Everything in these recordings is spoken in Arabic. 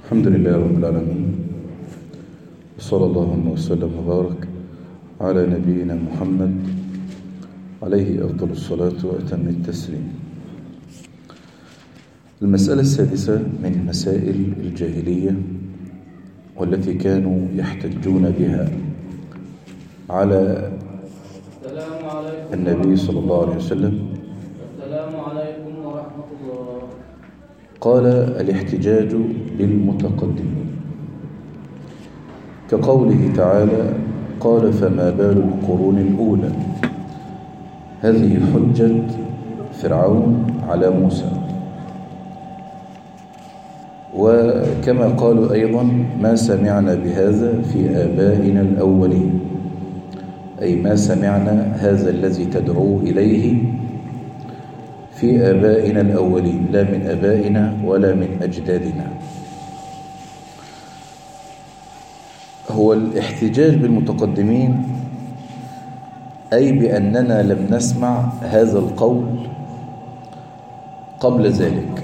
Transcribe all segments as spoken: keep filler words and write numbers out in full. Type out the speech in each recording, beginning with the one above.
الحمد لله رب العالمين، وصلى الله وسلم وبارك على نبينا محمد عليه أفضل الصلاة وأتم التسليم. المسألة السادسة من مسائل الجاهلية والتي كانوا يحتجون بها على النبي صلى الله عليه وسلم. السلام عليكم ورحمة الله. قال: الاحتجاج بالمتقدمين، كقوله تعالى: قال فما بال القرون الأولى. هذه حجة فرعون على موسى. وكما قالوا أيضا: ما سمعنا بهذا في آبائنا الأولين، أي ما سمعنا هذا الذي تدعو إليه في آبائنا الأولين، لا من آبائنا ولا من أجدادنا. هو الاحتجاج بالمتقدمين أي بأننا لم نسمع هذا القول قبل ذلك.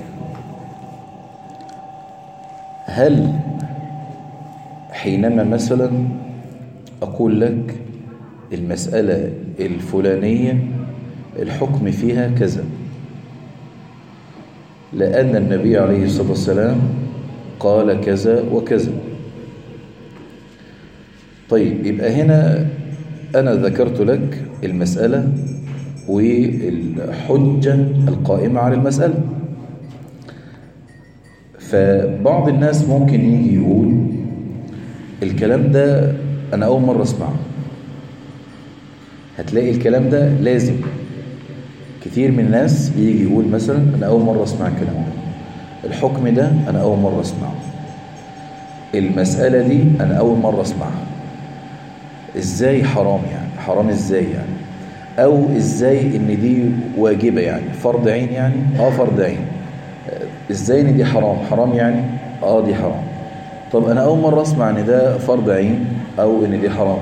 هل حينما مثلا أقول لك المسألة الفلانية الحكم فيها كذا، لأن النبي عليه الصلاة والسلام قال كذا وكذا، طيب يبقى هنا أنا ذكرت لك المسألة والحجة القائمة على المسألة. فبعض الناس ممكن يجي يقول الكلام ده أنا أول مرة أسمعه. هتلاقي الكلام ده لازم كتير من الناس يجي يقول مثلا أنا أول مرة أسمع الكلام ده، الحكم ده أنا أول مرة أسمعه، المسألة دي أنا أول مرة أسمعها. إزاي حرام يعني؟ حرام إزاي يعني؟ أو إزاي إن دي واجبة يعني فرض عين يعني؟ آه فرض عين. إزاي إن دي حرام؟ حرام يعني؟ آه دي حرام. طب أنا أول مرة أسمع إن ده فرض عين أو إن دي حرام.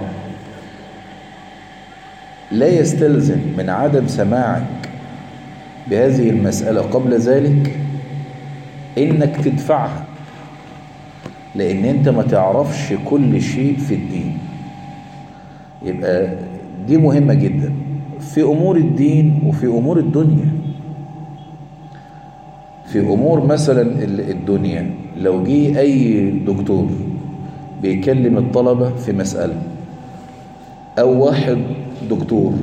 لا يستلزم من عدم سماعك بهذه المسألة قبل ذلك إنك تدفعها، لأن أنت ما تعرفش كل شيء في الدين. يبقى دي مهمة جدا في أمور الدين وفي أمور الدنيا. في أمور مثلا الدنيا، لو جه أي دكتور بيكلم الطلبة في مسألة، أو واحد دكتور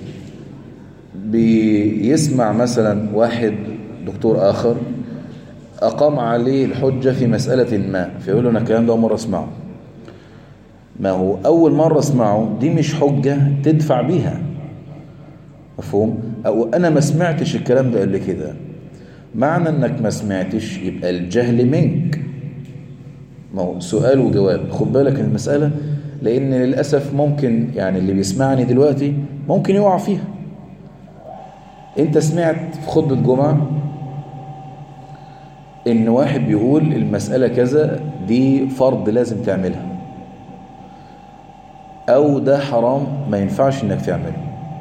بيسمع مثلا واحد دكتور آخر أقام عليه الحجة في مسألة ما، فيقول له أنا الكلام ده أول مرة أسمعه. ما هو أول مرة أسمعه دي مش حجة تدفع بيها، مفهوم؟ أو أنا ما سمعتش الكلام ده قبل كده. معنى أنك ما سمعتش يبقى الجهل منك. ما هو سؤال وجواب، خد بالك المسألة، لأن للأسف ممكن يعني اللي بيسمعني دلوقتي ممكن يقع فيها. أنت سمعت في خطبة الجمعة إن واحد بيقول المسألة كذا دي فرض لازم تعملها، أو ده حرام ما ينفعش إنك تعمله،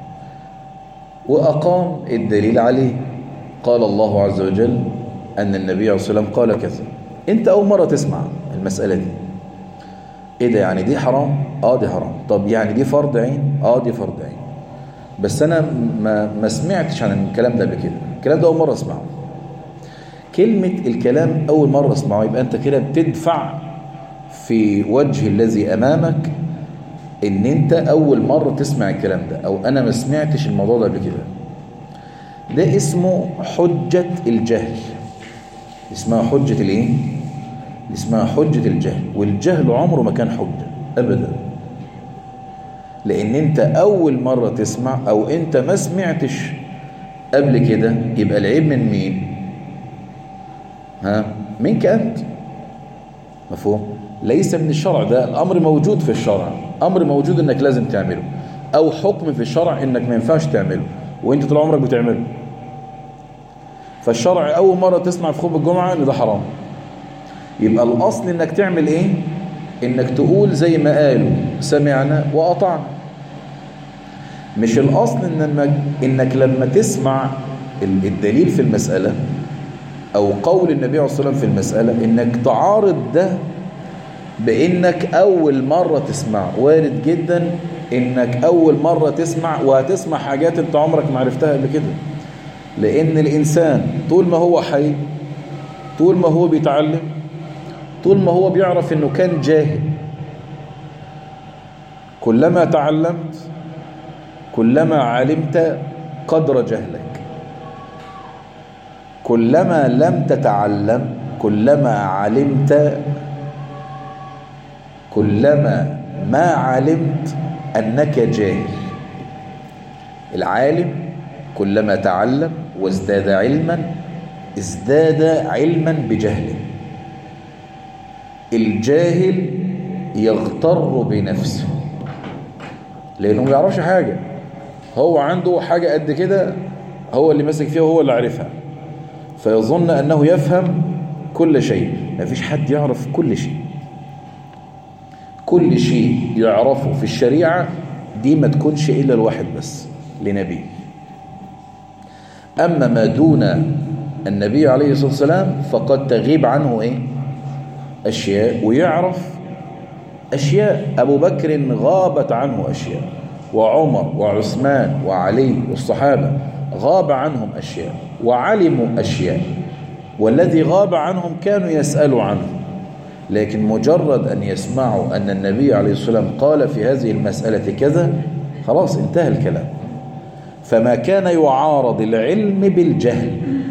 وأقام الدليل عليه. قال الله عز وجل أن النبي عليه الصلاة والسلام قال كذا. أنت أول مرة تسمع المسألة دي، إيه ده يعني؟ دي حرام؟ آه دي حرام. طب يعني دي فرض عين؟ آه دي فرض عين. بس أنا ما, ما سمعتش عن الكلام ده قبل كده، الكلام ده أول مرة أسمعه. كلمة الكلام أول مرة أسمعه يبقى أنت كده بتدفع في وجه الذي أمامك إن أنت أول مرة تسمع الكلام ده، أو أنا ما سمعتش الموضوع ده قبل كده. ده اسمه حجة الجهل. اسمها حجة الإيه؟ اسمها حجة الجهل. والجهل عمره ما كان حجة أبدا، لأن أنت أول مرة تسمع أو أنت ما سمعتش قبل كده، يبقى العيب من مين؟ ها؟ منك أنت، مفهوم؟ ليس من الشرع. ده الأمر موجود في الشرع، أمر موجود إنك لازم تعمله، أو حكم في الشرع إنك ما ينفعش تعمله وإنت طول عمرك بتعمله. فالشرع أول مرة تسمع في خطبة الجمعة إن ده حرام، يبقى الأصل إنك تعمل إيه؟ إنك تقول زي ما قالوا سمعنا وأطعنا. مش الأصل إنك, إنك لما تسمع الدليل في المسألة أو قول النبي عليه الصلاة والسلام في المسألة إنك تعارض ده بإنك أول مرة تسمع. وارد جدا إنك أول مرة تسمع وهتسمع حاجات أنت عمرك ما عرفتها قبل كده، لأن الإنسان طول ما هو حي، طول ما هو بيتعلم، طول ما هو بيعرف إنه كان جاهل، كلما تعلمت كلما علمت قدر جهلك، كلما لم تتعلم كلما علمت كلما ما علمت أنك جاهل. العالم كلما تعلم وازداد علما ازداد علما بجهله. الجاهل يغتر بنفسه لأنه ما يعرفش حاجة، هو عنده حاجة قد كده هو اللي ماسك فيها وهو اللي عارفها، فيظن أنه يفهم كل شيء. ما فيش حد يعرف كل شيء. كل شيء يعرفه في الشريعة دي ما تكونش إلا الواحد بس لنبي. أما ما دون النبي عليه الصلاة والسلام فقد تغيب عنه إيه؟ أشياء، ويعرف أشياء. أبو بكر غابت عنه أشياء، وعمر وعثمان وعلي والصحابة غاب عنهم أشياء وعلموا أشياء، والذي غاب عنهم كانوا يسألوا عنه، لكن مجرد أن يسمعوا أن النبي عليه الصلاة والسلام قال في هذه المسألة كذا خلاص انتهى الكلام. فما كان يعارض العلم بالجهل.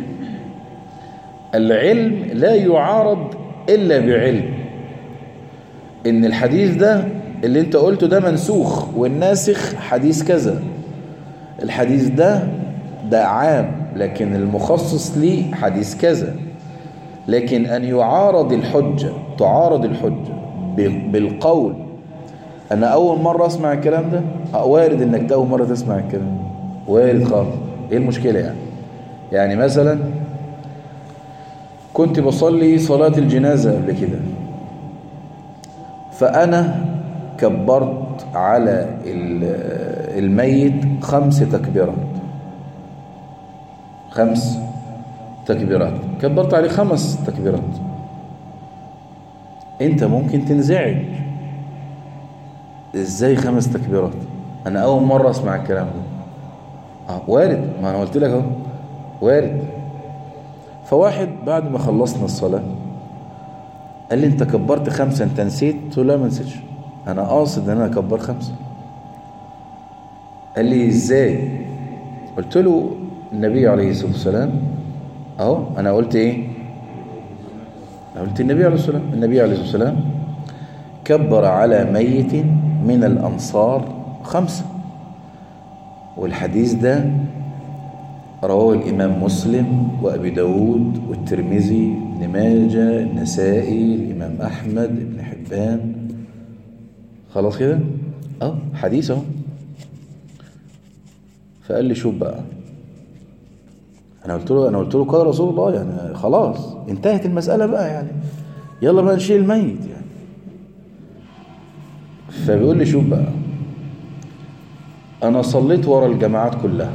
العلم لا يعارض إلا بعلم. إن الحديث ده اللي انت قلته ده منسوخ، والناسخ حديث كذا. الحديث ده ده عام لكن المخصص ليه حديث كذا. لكن أن يعارض الحجة، تعارض الحجة بالقول أنا أول مرة أسمع الكلام ده، وارد إنك أول مرة تسمع الكلام ده، وارد خالص. إيه المشكلة يعني؟ يعني مثلا كنت بصلي صلاة الجنازة قبل كده، فأنا كبرت على الميت خمس تكبيرات، خمس تكبيرات، كبرت عليه خمس تكبيرات. انت ممكن تنزعج، ازاي خمس تكبيرات؟ انا اول مرة اسمع الكلام ده. اه وارد، ما انا قلت لك اهو وارد. فواحد بعد ما خلصنا الصلاة قال لي انت كبرت خمسة، انت نسيت؟ قلت له لا ما نسيتش، انا قاصد ان انا اكبر خمسة. قال لي ازاي؟ قلت له النبي عليه الصلاة والسلام اهو. انا قلت ايه؟ انا قلت النبي عليه الصلاة والسلام النبي عليه الصلاة والسلام كبر على ميت من الانصار خمسة، والحديث ده رواه الامام مسلم وابي داود والترمذي ابن ماجه النسائي الامام احمد ابن حبان. خلاص كده اه حديث اهو. فقال لي شوف بقى، انا قلت له انا قلت له قال رسول الله، يعني خلاص انتهت المسألة بقى، يعني يلا بقى نشيل الميت يعني. فبيقول لي شوف بقى، انا صليت ورا الجماعات كلها،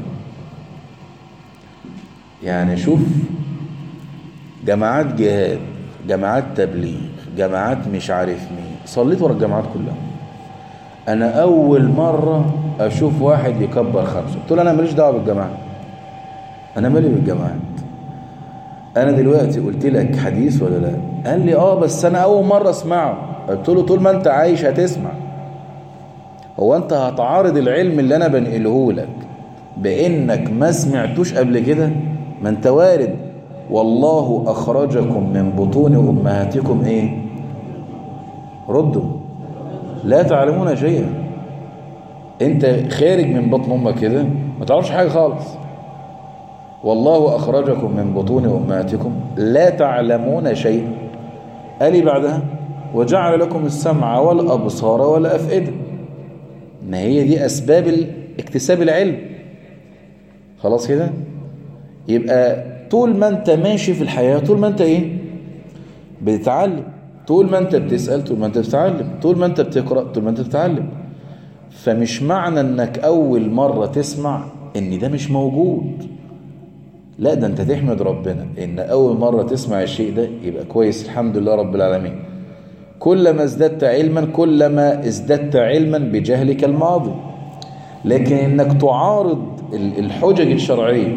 يعني شوف جماعات جهاد، جماعات تبليغ، جماعات مش عارف مين، صليت ورا الجماعات كلها. انا اول مرة اشوف واحد يكبر خمسة. قلت له انا ماليش دعوه بالجماعه، انا مالي بالجماعات، انا دلوقتي قلت لك حديث ولا لا؟ قال لي اه بس انا اول مره اسمعه. قلت له طول ما انت عايش هتسمع. هو انت هتعارض العلم اللي انا بنقله لك بانك ما سمعتوش قبل كده؟ ما انت وارد والله اخرجكم من بطون امهاتكم ايه؟ ردوا لا تعلمون شيئا. انت خارج من بطن امك كده ما تعرفش حاجه خالص. والله اخرجكم من بطون امهاتكم لا تعلمون شيئا. قال لي بعدها وجعل لكم السمع والابصار والافئده. ما هي دي اسباب اكتساب العلم. خلاص كده؟ يبقى طول ما انت ماشي في الحياه، طول ما انت ايه؟ بتتعلم. طول ما انت بتسال، طول ما انت بتتعلم. طول ما انت بتقرا، طول ما انت بتتعلم. فمش معنى انك اول مرة تسمع ان ده مش موجود. لا، ده انت تحمد ربنا ان اول مرة تسمع الشيء ده يبقى كويس، الحمد لله رب العالمين. كلما ازددت علما كلما ازددت علما بجهلك الماضي. لكن انك تعارض الحجج الشرعية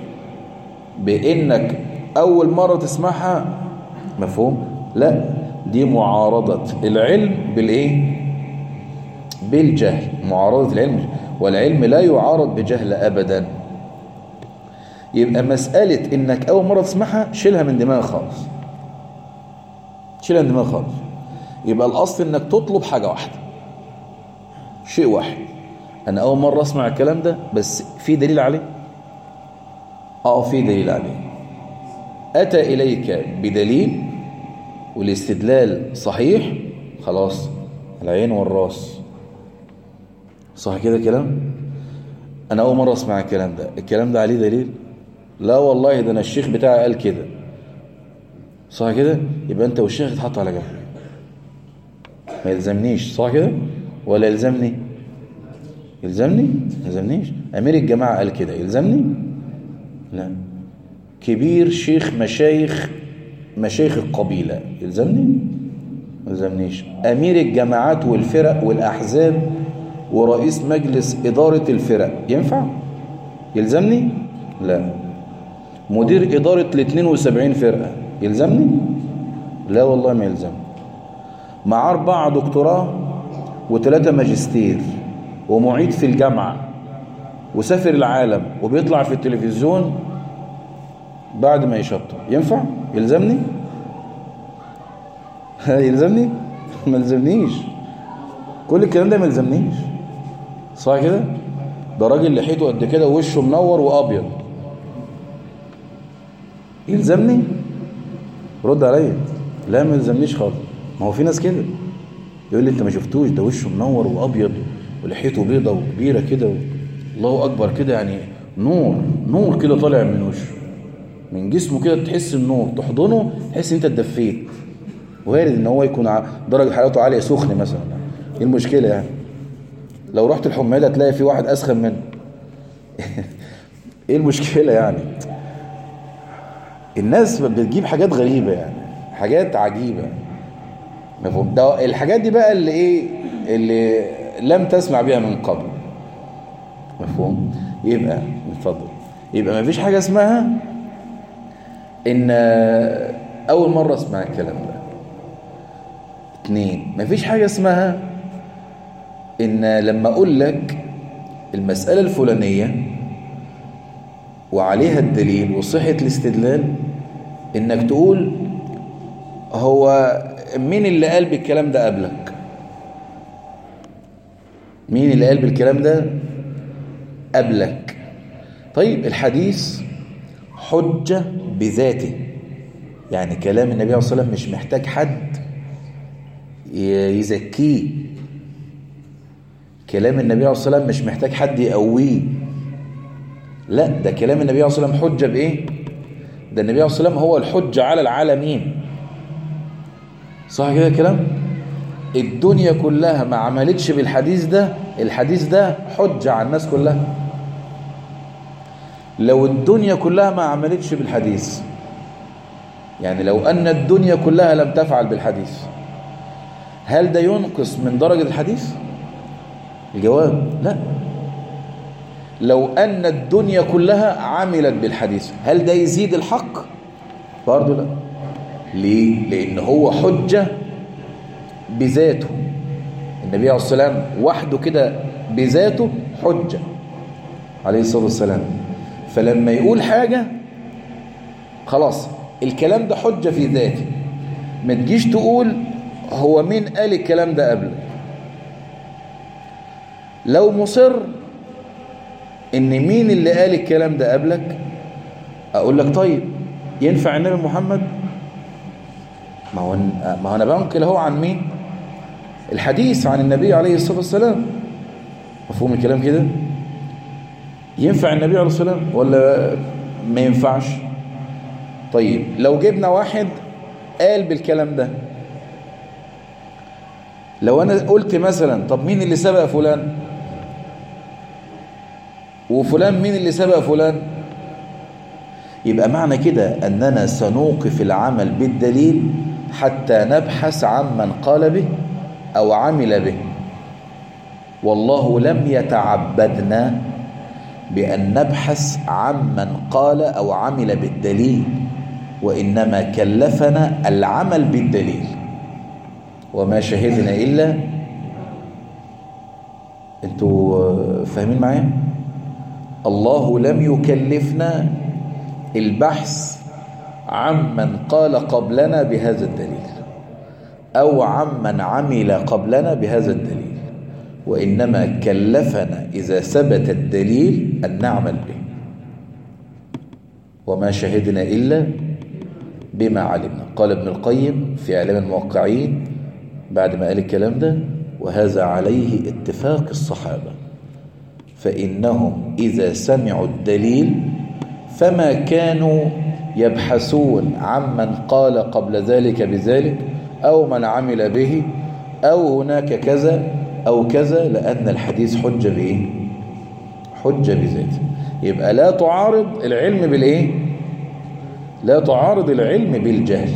بانك اول مرة تسمعها، مفهوم؟ لا، دي معارضة العلم بالايه؟ بالجهل. معارضة العلم، والعلم لا يعارض بجهل ابدا. يبقى مسألة انك اول مرة تسمعها شيلها من دماغك خالص، شيلها من دماغك خالص. يبقى الاصل انك تطلب حاجة واحدة، شيء واحد. انا اول مرة اسمع الكلام ده، بس في دليل عليه؟ اه في دليل عليه. اتى اليك بدليل والاستدلال صحيح، خلاص العين والراس. صح كده كلام؟ انا اول مرة اسمع الكلام ده، الكلام ده عليه دليل؟ لا والله، ده انا الشيخ بتاعي قال كده. صح كده؟ يبقى انت والشيخ اتحط على جنب، ما يلزمنيش. صح كده؟ ولا يلزمني؟ يلزمني؟ ما يلزمنيش. امير الجماعة قال كده، يلزمني؟ لا. كبير شيخ مشايخ مشايخ القبيلة، يلزمني؟ ما يلزمنيش. امير الجماعات والفرق والاحزاب ورئيس مجلس ادارة الفرق، ينفع؟ يلزمني؟ لا. مدير ادارة ال اثنين وسبعين فرقة، يلزمني؟ لا والله ما يلزمني. مع أربعة دكتوراه وثلاثة ماجستير ومعيد في الجامعة وسافر العالم وبيطلع في التلفزيون بعد ما يشطر، ينفع؟ يلزمني؟ يلزمني؟ ما يلزمنيش. كل الكلام ده ما يلزمنيش. صح كده؟ ده راجل لحيته قد كده ووشه منور وابيض، يلزمني؟ رد عليا. لا ما يلزمنيش خالص. ما هو في ناس كده يقول لي انت ما شفتوش، ده وشه منور وابيض ولحيته بيضه وكبيره كده، الله اكبر كده، يعني نور نور كده طالع من وشه، من جسمه كده، تحس النور، تحضنه تحس انت اتدفيت. وارد ان هو يكون درجه حرارته عاليه، سخن مثلا. ايه المشكله يعني؟ لو رحت الحماده تلاقي في واحد اسخن منه. ايه المشكله يعني؟ الناس بتجيب حاجات غريبه، يعني حاجات عجيبه، مفهوم؟ ده الحاجات دي بقى اللي ايه، اللي لم تسمع بها من قبل، مفهوم؟ يبقى اتفضل. يبقى ما فيش حاجه اسمها ان اول مره اسمع الكلام ده. اتنين، ما فيش حاجه اسمها ان لما اقول لك المساله الفلانيه وعليها الدليل وصحه الاستدلال انك تقول هو مين اللي قال بالكلام ده قبلك؟ مين اللي قال بالكلام ده قبلك؟ طيب الحديث حجة بذاته، يعني كلام النبي عليه الصلاة والسلام مش محتاج حد يزكيه. كلام النبي عليه الصلاة والسلام مش محتاج حد يقويه. لا، ده كلام النبي عليه الصلاة والسلام حجة بإيه؟ ده النبي عليه الصلاة والسلام هو الحجة على العالمين. صح كده كلام؟ الدنيا كلها ما عملتش بالحديث ده، الحديث ده حجة على الناس كلها. لو الدنيا كلها ما عملتش بالحديث، يعني لو أن الدنيا كلها لم تفعل بالحديث، هل ده ينقص من درجة الحديث؟ الجواب لا. لو أن الدنيا كلها عملت بالحديث، هل ده يزيد الحق؟ برضه لا. ليه؟ لأن هو حجة بذاته. النبي عليه الصلاة والسلام وحده كده بذاته حجة عليه الصلاة والسلام. فلما يقول حاجة خلاص الكلام ده حجة في ذاته. ما تجيش تقول هو مين قال الكلام ده قبل. لو مصر ان مين اللي قال الكلام ده قبلك، اقول لك طيب ينفع النبي محمد؟ ما هو ما هو انا بنقل اهو عن مين؟ الحديث عن النبي عليه الصلاة والسلام. مفهوم الكلام كده؟ ينفع النبي عليه الصلاة والسلام ولا ما ينفعش؟ طيب لو جبنا واحد قال بالكلام ده، لو انا قلت مثلا طب مين اللي سبق فلان، وفلان مين اللي سبق فلان، يبقى معنى كده أننا سنوقف العمل بالدليل حتى نبحث عمن قال به أو عمل به. والله لم يتعبدنا بأن نبحث عمن قال أو عمل بالدليل، وإنما كلفنا العمل بالدليل. وما شهدنا إلا، انتوا فاهمين معايا؟ الله لم يكلفنا البحث عمن قال قبلنا بهذا الدليل أو عمن عمل قبلنا بهذا الدليل، وإنما كلفنا إذا ثبت الدليل أن نعمل به. وما شهدنا إلا بما علمنا. قال ابن القيم في إعلام الموقعين بعد ما قال الكلام ده: وهذا عليه اتفاق الصحابة، فإنهم إذا سمعوا الدليل فما كانوا يبحثون عمن قال قبل ذلك بذلك أو من عمل به أو هناك كذا أو كذا، لأن الحديث حجة بإيه؟ حجة بذاته. يبقى لا تعارض العلم بالإيه؟ لا تعارض العلم بالجهل.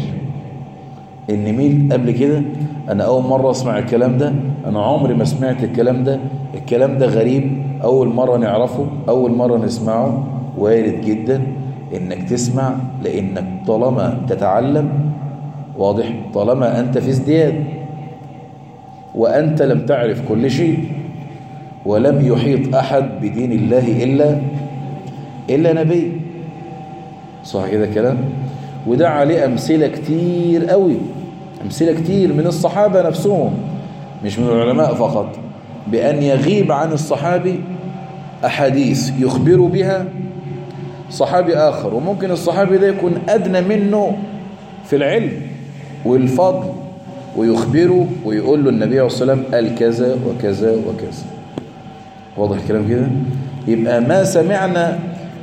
إن مين قبل كده أنا أول مرة أسمع الكلام ده، أنا عمري ما سمعت الكلام ده، الكلام ده غريب، أول مرة نعرفه، أول مرة نسمعه. وارد جدا إنك تسمع، لأنك طالما تتعلم، واضح، طالما أنت في ازدياد، وأنت لم تعرف كل شيء، ولم يحيط أحد بدين الله إلا إلا نبي. صح كده كلام؟ وده عليه أمثلة كتير قوي، أمثلة كتير من الصحابة نفسهم، مش من العلماء فقط، بأن يغيب عن الصحابي أحاديث يخبر بها صحابي آخر، وممكن الصحابي ده يكون أدنى منه في العلم والفضل، ويخبره ويقول له النبي عليه الصلاة والسلام قال كذا وكذا وكذا. واضح الكلام كده؟ يبقى ما سمعنا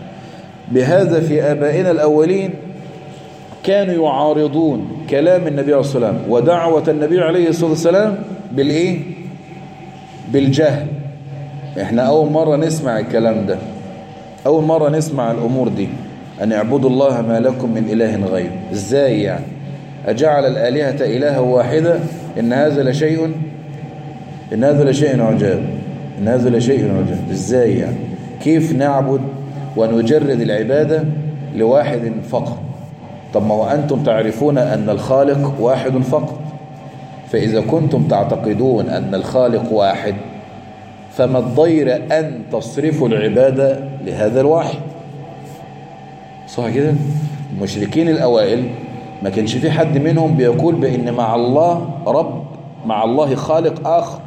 بهذا في آبائنا الأولين كانوا يعارضون كلام النبي عليه الصلاة والسلام ودعوة النبي عليه الصلاة والسلام بالإيه؟ بالجهل. إحنا أول مرة نسمع الكلام ده، أول مرة نسمع الأمور دي، أن اعبدوا الله ما لكم من إله غيره. إزاي يعني؟ أجعل الآلهة إلها واحدة؟ إن هذا لشيء إن هذا لشيء عجاب إن هذا لشيء عجاب. إزاي يعني؟ كيف نعبد ونجرد العبادة لواحد فقط؟ طب ما هو أنتم تعرفون أن الخالق واحد فقط، فإذا كنتم تعتقدون أن الخالق واحد فما الضير أن تصرفوا العبادة لهذا الواحد. صح كده؟ المشركين الأوائل ما كانش في حد منهم بيقول بأن مع الله رب، مع الله خالق آخر،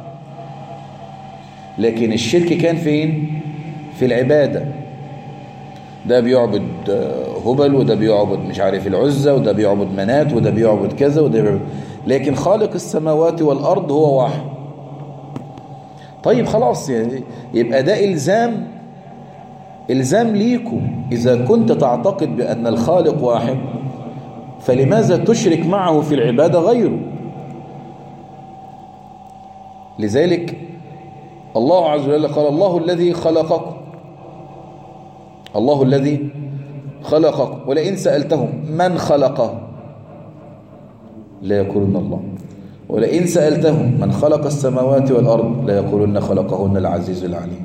لكن الشرك كان فين؟ في العبادة. ده بيعبد هبل، وده بيعبد مش عارف العزة، وده بيعبد منات، وده بيعبد كذا، وده بيعبد، لكن خالق السماوات والأرض هو واحد. طيب خلاص، يعني يبقى ده إلزام إلزام ليكم. إذا كنت تعتقد بأن الخالق واحد، فلماذا تشرك معه في العبادة غيره؟ لذلك الله عز وجل قال: الله الذي خلقكم الله الذي خلقكم ولئن سألتهم من خلقه لا يقولون الله، ولئن سألتهم من خلق السماوات والأرض لا يقولون خلقهن العزيز العليم.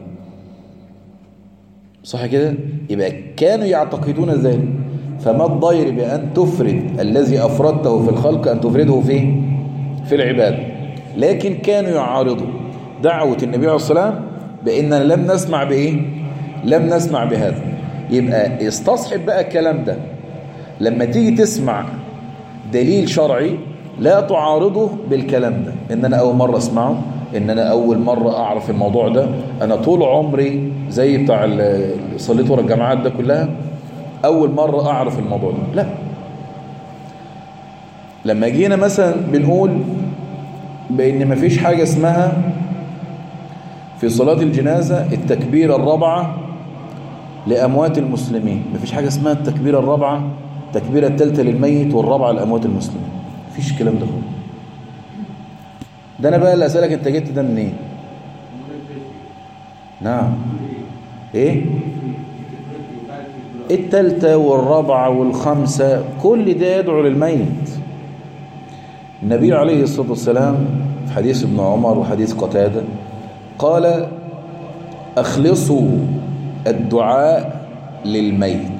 صح كده؟ يبقى كانوا يعتقدون ذلك، فما الضير بأن تفرد الذي أفردته في الخلق أن تفرده في في العبادة؟ لكن كانوا يعارضوا دعوة النبي عليه الصلاة والسلام بأننا لم نسمع بإيه؟ لم نسمع بهذا. يبقى استصحب بقى الكلام ده، لما تيجي تسمع دليل شرعي لا تعارضه بالكلام ده، ان انا اول مرة اسمعه، ان انا اول مرة اعرف الموضوع ده، انا طول عمري زي بتاع اللي صليت ورا الجامعات ده كلها اول مرة اعرف الموضوع ده. لا، لما جينا مثلا بنقول بان مفيش حاجة اسمها في صلاة الجنازة التكبيرة الرابعة لأموات المسلمين، مفيش حاجة اسمها التكبيرة الرابعة، التكبيرة الثالثة للميت والرابعة لأموات المسلمين، مفيش الكلام ده خالص. ده أنا بقى اللي أسألك، أنت جبت ده منين؟ نعم. إيه؟ التالتة والرابعة والخامسة كل ده يدعو للميت. النبي عليه الصلاة والسلام في حديث ابن عمر وحديث قتادة قال أخلصوا الدعاء للميت.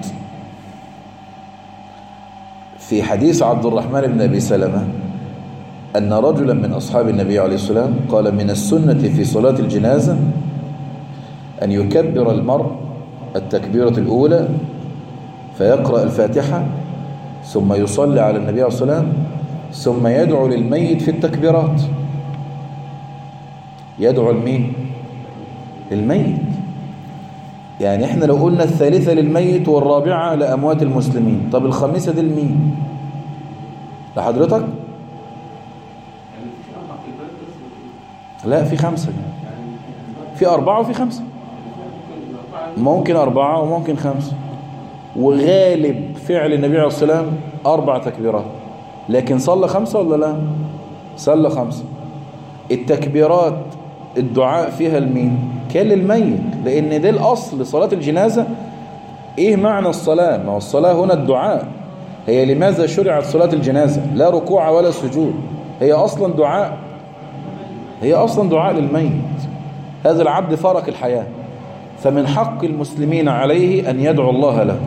في حديث عبد الرحمن بن أبي سلمة أن رجلا من أصحاب النبي عليه الصلاة والسلام قال من السنة في صلاة الجنازة أن يكبر المرء التكبيرة الأولى فيقرأ الفاتحة ثم يصلي على النبي عليه الصلاة والسلام ثم يدعو للميت في التكبيرات. يدعو لمين؟ للميت. يعني احنا لو قلنا الثالثة للميت والرابعة لأموات المسلمين، طب الخامسة دي لمين؟ لحضرتك؟ لا في خمسة، في أربعة وفي خمسة، ممكن أربعة وممكن خمسة، وغالب فعل النبي عليه الصلاة والسلام أربع تكبيرات، لكن صلى خمسة ولا لا؟ صلى خمسة. التكبيرات الدعاء فيها لمين؟ كان للميت، لأن ده الأصل صلاة الجنازة. إيه معنى الصلاة؟ ما هو الصلاة هنا الدعاء. هي لماذا شرعت صلاة الجنازة؟ لا ركوع ولا سجود، هي أصلا دعاء، هي أصلا دعاء للميت. هذا العبد فارق الحياة، فمن حق المسلمين عليه أن يدعو الله له.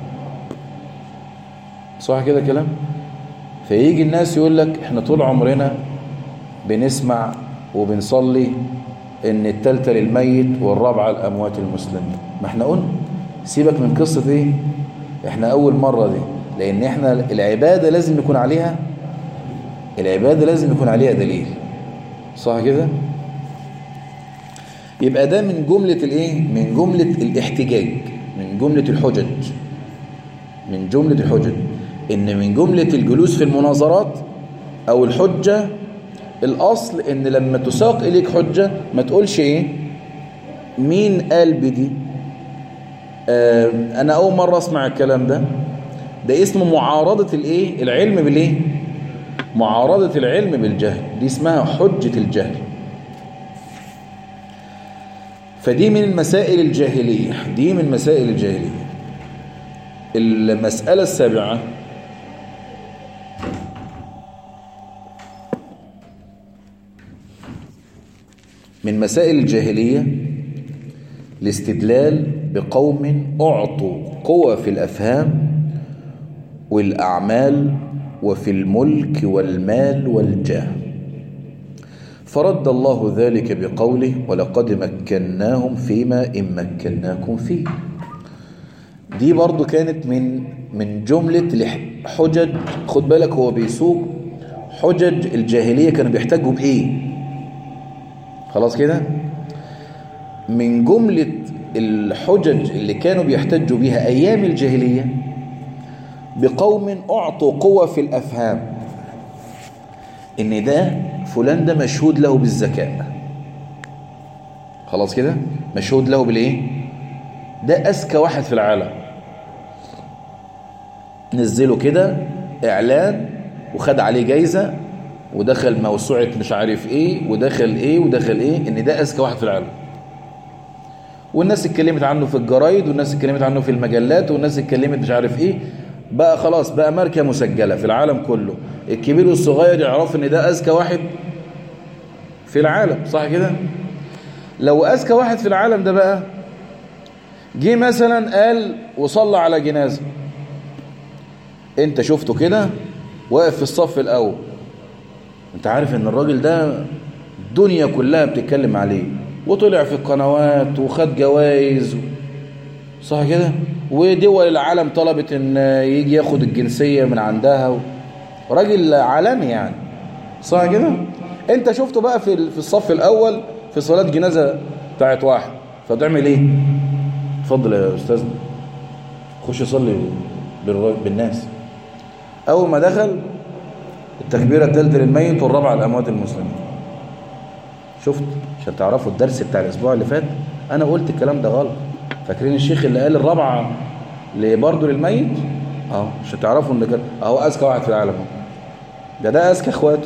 صح كده كلام؟ فيجي الناس يقول لك احنا طول عمرنا بنسمع وبنصلي ان التالتة للميت والرابعة لأموات المسلمين. ما احنا قلنا سيبك من قصة ايه، احنا اول مرة دي، لان احنا العبادة لازم يكون عليها العبادة لازم يكون عليها دليل. صح كده؟ يبقى ده من جملة الايه، من جملة الاحتجاج، من جملة الحجج، من جملة الحجج، ان من جملة الجلوس في المناظرات او الحجة الاصل ان لما تساق اليك حجة ما تقولش ايه مين قال بدي. آه انا اول مرة اسمع الكلام ده. ده اسمه معارضة الايه، العلم بالايه، معارضة العلم بالجهل، دي اسمها حجة الجهل. فدي من المسائل الجاهلية، دي من مسائل الجاهلية. المسألة السابعة من مسائل الجاهلية الاستدلال بقوم أعطوا قوة في الأفهام والأعمال وفي الملك والمال والجاه، فرد الله ذلك بقوله ولقد مكناهم فيما إن مكناكم فيه. دي برضو كانت من من جملة الحجج. خد بالك هو بيسوق حجج الجاهلية كانوا بيحتاجوا بإيه. خلاص كده؟ من جملة الحجج اللي كانوا بيحتجوا بها أيام الجاهلية بقوم أعطوا قوة في الأفهام، إن ده فلان ده مشهود له بالذكاء. خلاص كده؟ مشهود له بالإيه؟ ده أذكى واحد في العالم. نزلوا كده إعلان وخد عليه جايزة ودخل موسوعة مش عارف إيه ودخل إيه ودخل إيه، إن ده أذكى واحد في العالم. والناس اتكلمت عنه في الجرايد والناس اتكلمت عنه في المجلات والناس اتكلمت مش عارف إيه. بقى خلاص بقى ماركة مسجلة في العالم كله، الكبير والصغير يعرف إن ده أذكى واحد في العالم. صح كده؟ لو أذكى واحد في العالم ده بقى جه مثلا قال وصلى على جنازة، انت شفته كده واقف في الصف الأول، انت عارف ان الراجل ده الدنيا كلها بتتكلم عليه وطلع في القنوات وخد جوائز. صح كده؟ ودول العالم طلبت ان يجي ياخد الجنسية من عندها، راجل عالمي يعني. صح كده؟ انت شفته بقى في في الصف الأول في صلاة جنازة بتاعت واحد، فتعمل ايه؟ اتفضل يا استاذنا خش صلي بالناس. اول ما دخل التكبيره الثالثه للميت والرابعه لاموات المسلمين. شفت؟ عشان تعرفوا الدرس بتاع الاسبوع اللي فات انا قلت الكلام ده غلط. فاكرين الشيخ اللي قال الرابعه برضه للميت؟ اه عشان تعرفوا ان كان اهو اذكى واحد في العالم، ده ده اذكى اخواته.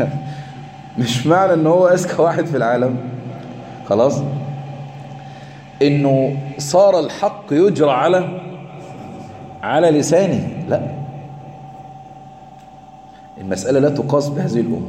مش معنى ان هو اذكى واحد في العالم خلاص انه صار الحق يجرى على على لسانه. لا، المسألة لا تقاس بهذه الأمور.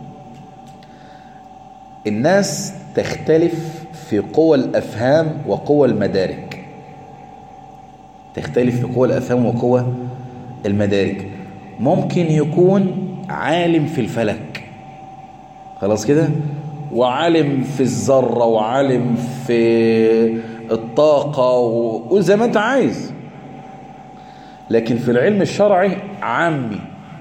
الناس تختلف في قوى الأفهام وقوى المدارك، تختلف في قوى الأفهام وقوى المدارك. ممكن يكون عالم في الفلك خلاص كده، وعالم في الذرة، وعالم في الطاقة، وقول زي ما انت عايز، لكن في العلم الشرعي عامي.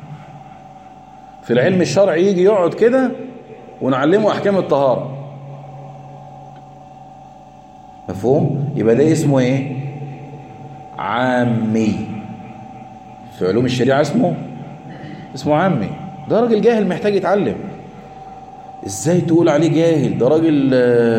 في العلم الشرعي يجي يقعد كده ونعلمه أحكام الطهارة. مفهوم؟ يبقى ده اسمه ايه؟ عامي. في علوم الشريعة اسمه اسمه عامي. ده راجل جاهل محتاج يتعلم. ازاي تقول عليه جاهل؟ ده راجل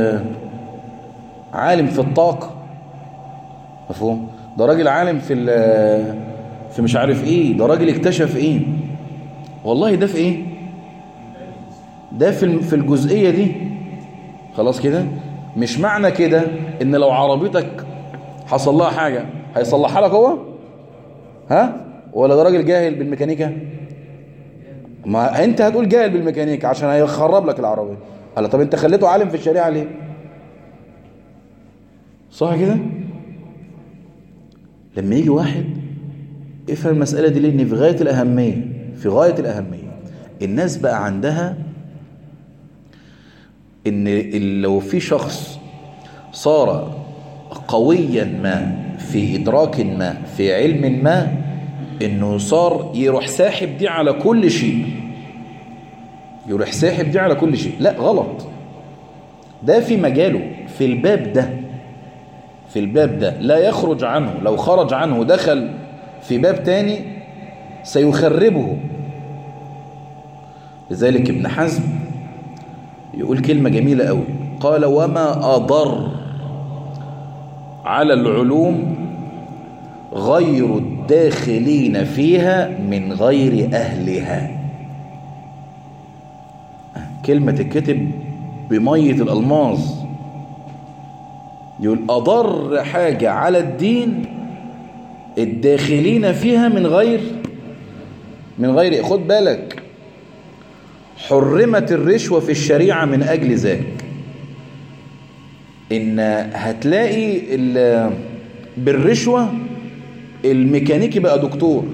عالم في الطاقة. مفهوم؟ ده راجل عالم في في مش عارف ايه، ده راجل اكتشف ايه. والله ده في ايه؟ ده في في الجزئية دي. خلاص كده. مش معنى كده ان لو عربيتك حصل لها حاجة هيصلحها لك هو؟ ها؟ ولا ده راجل جاهل بالميكانيكا؟ ما انت هتقول جاهل بالميكانيكا عشان هيخرب لك العربية. قال طب انت خليته عالم في الشريعة ليه؟ صح كده؟ لما يجي واحد افهم المسألة دي لان في غاية الأهمية، في غاية الأهمية. الناس بقى عندها ان لو في شخص صار قويا ما في إدراك ما في علم ما، انه صار يروح ساحب دي على كل شيء، يروح ساحب دي على كل شيء. لا، غلط. ده في مجاله، في الباب ده، في الباب ده لا يخرج عنه. لو خرج عنه دخل في باب تاني سيخربه. لذلك ابن حزم يقول كلمة جميلة قوي، قال وما أضر على العلوم غير الداخلين فيها من غير أهلها. كلمة تتكتب بمية الألماظ. يقول أضر حاجة على الدين الداخلين فيها من غير من غير خد بالك، حرمت الرشوة في الشريعة من أجل ذلك. إن هتلاقي بالرشوة الميكانيكي بقى دكتور،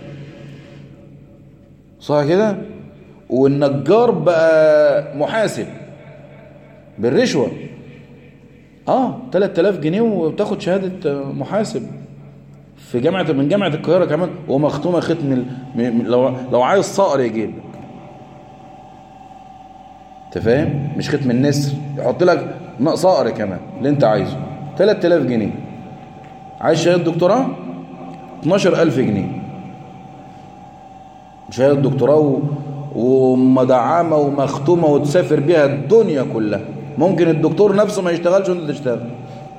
صح كده؟ والنجار بقى محاسب بالرشوة. اه تلات آلاف جنيه وتاخد شهادة محاسب في جامعة من جامعة القاهرة كمان، ومختومة ختم ال... لو لو عايز صقر يجيب لك. انت فاهم؟ مش ختم النسر، يحط لك صقر كمان اللي انت عايزه. تلات آلاف جنيه. عايز شهادة دكتوراه اتناشر ألف جنيه. شهادة دكتوراه و... ومدعمة ومختومة وتسافر بيها الدنيا كلها. ممكن الدكتور نفسه ما يشتغلش وانت تشتغل.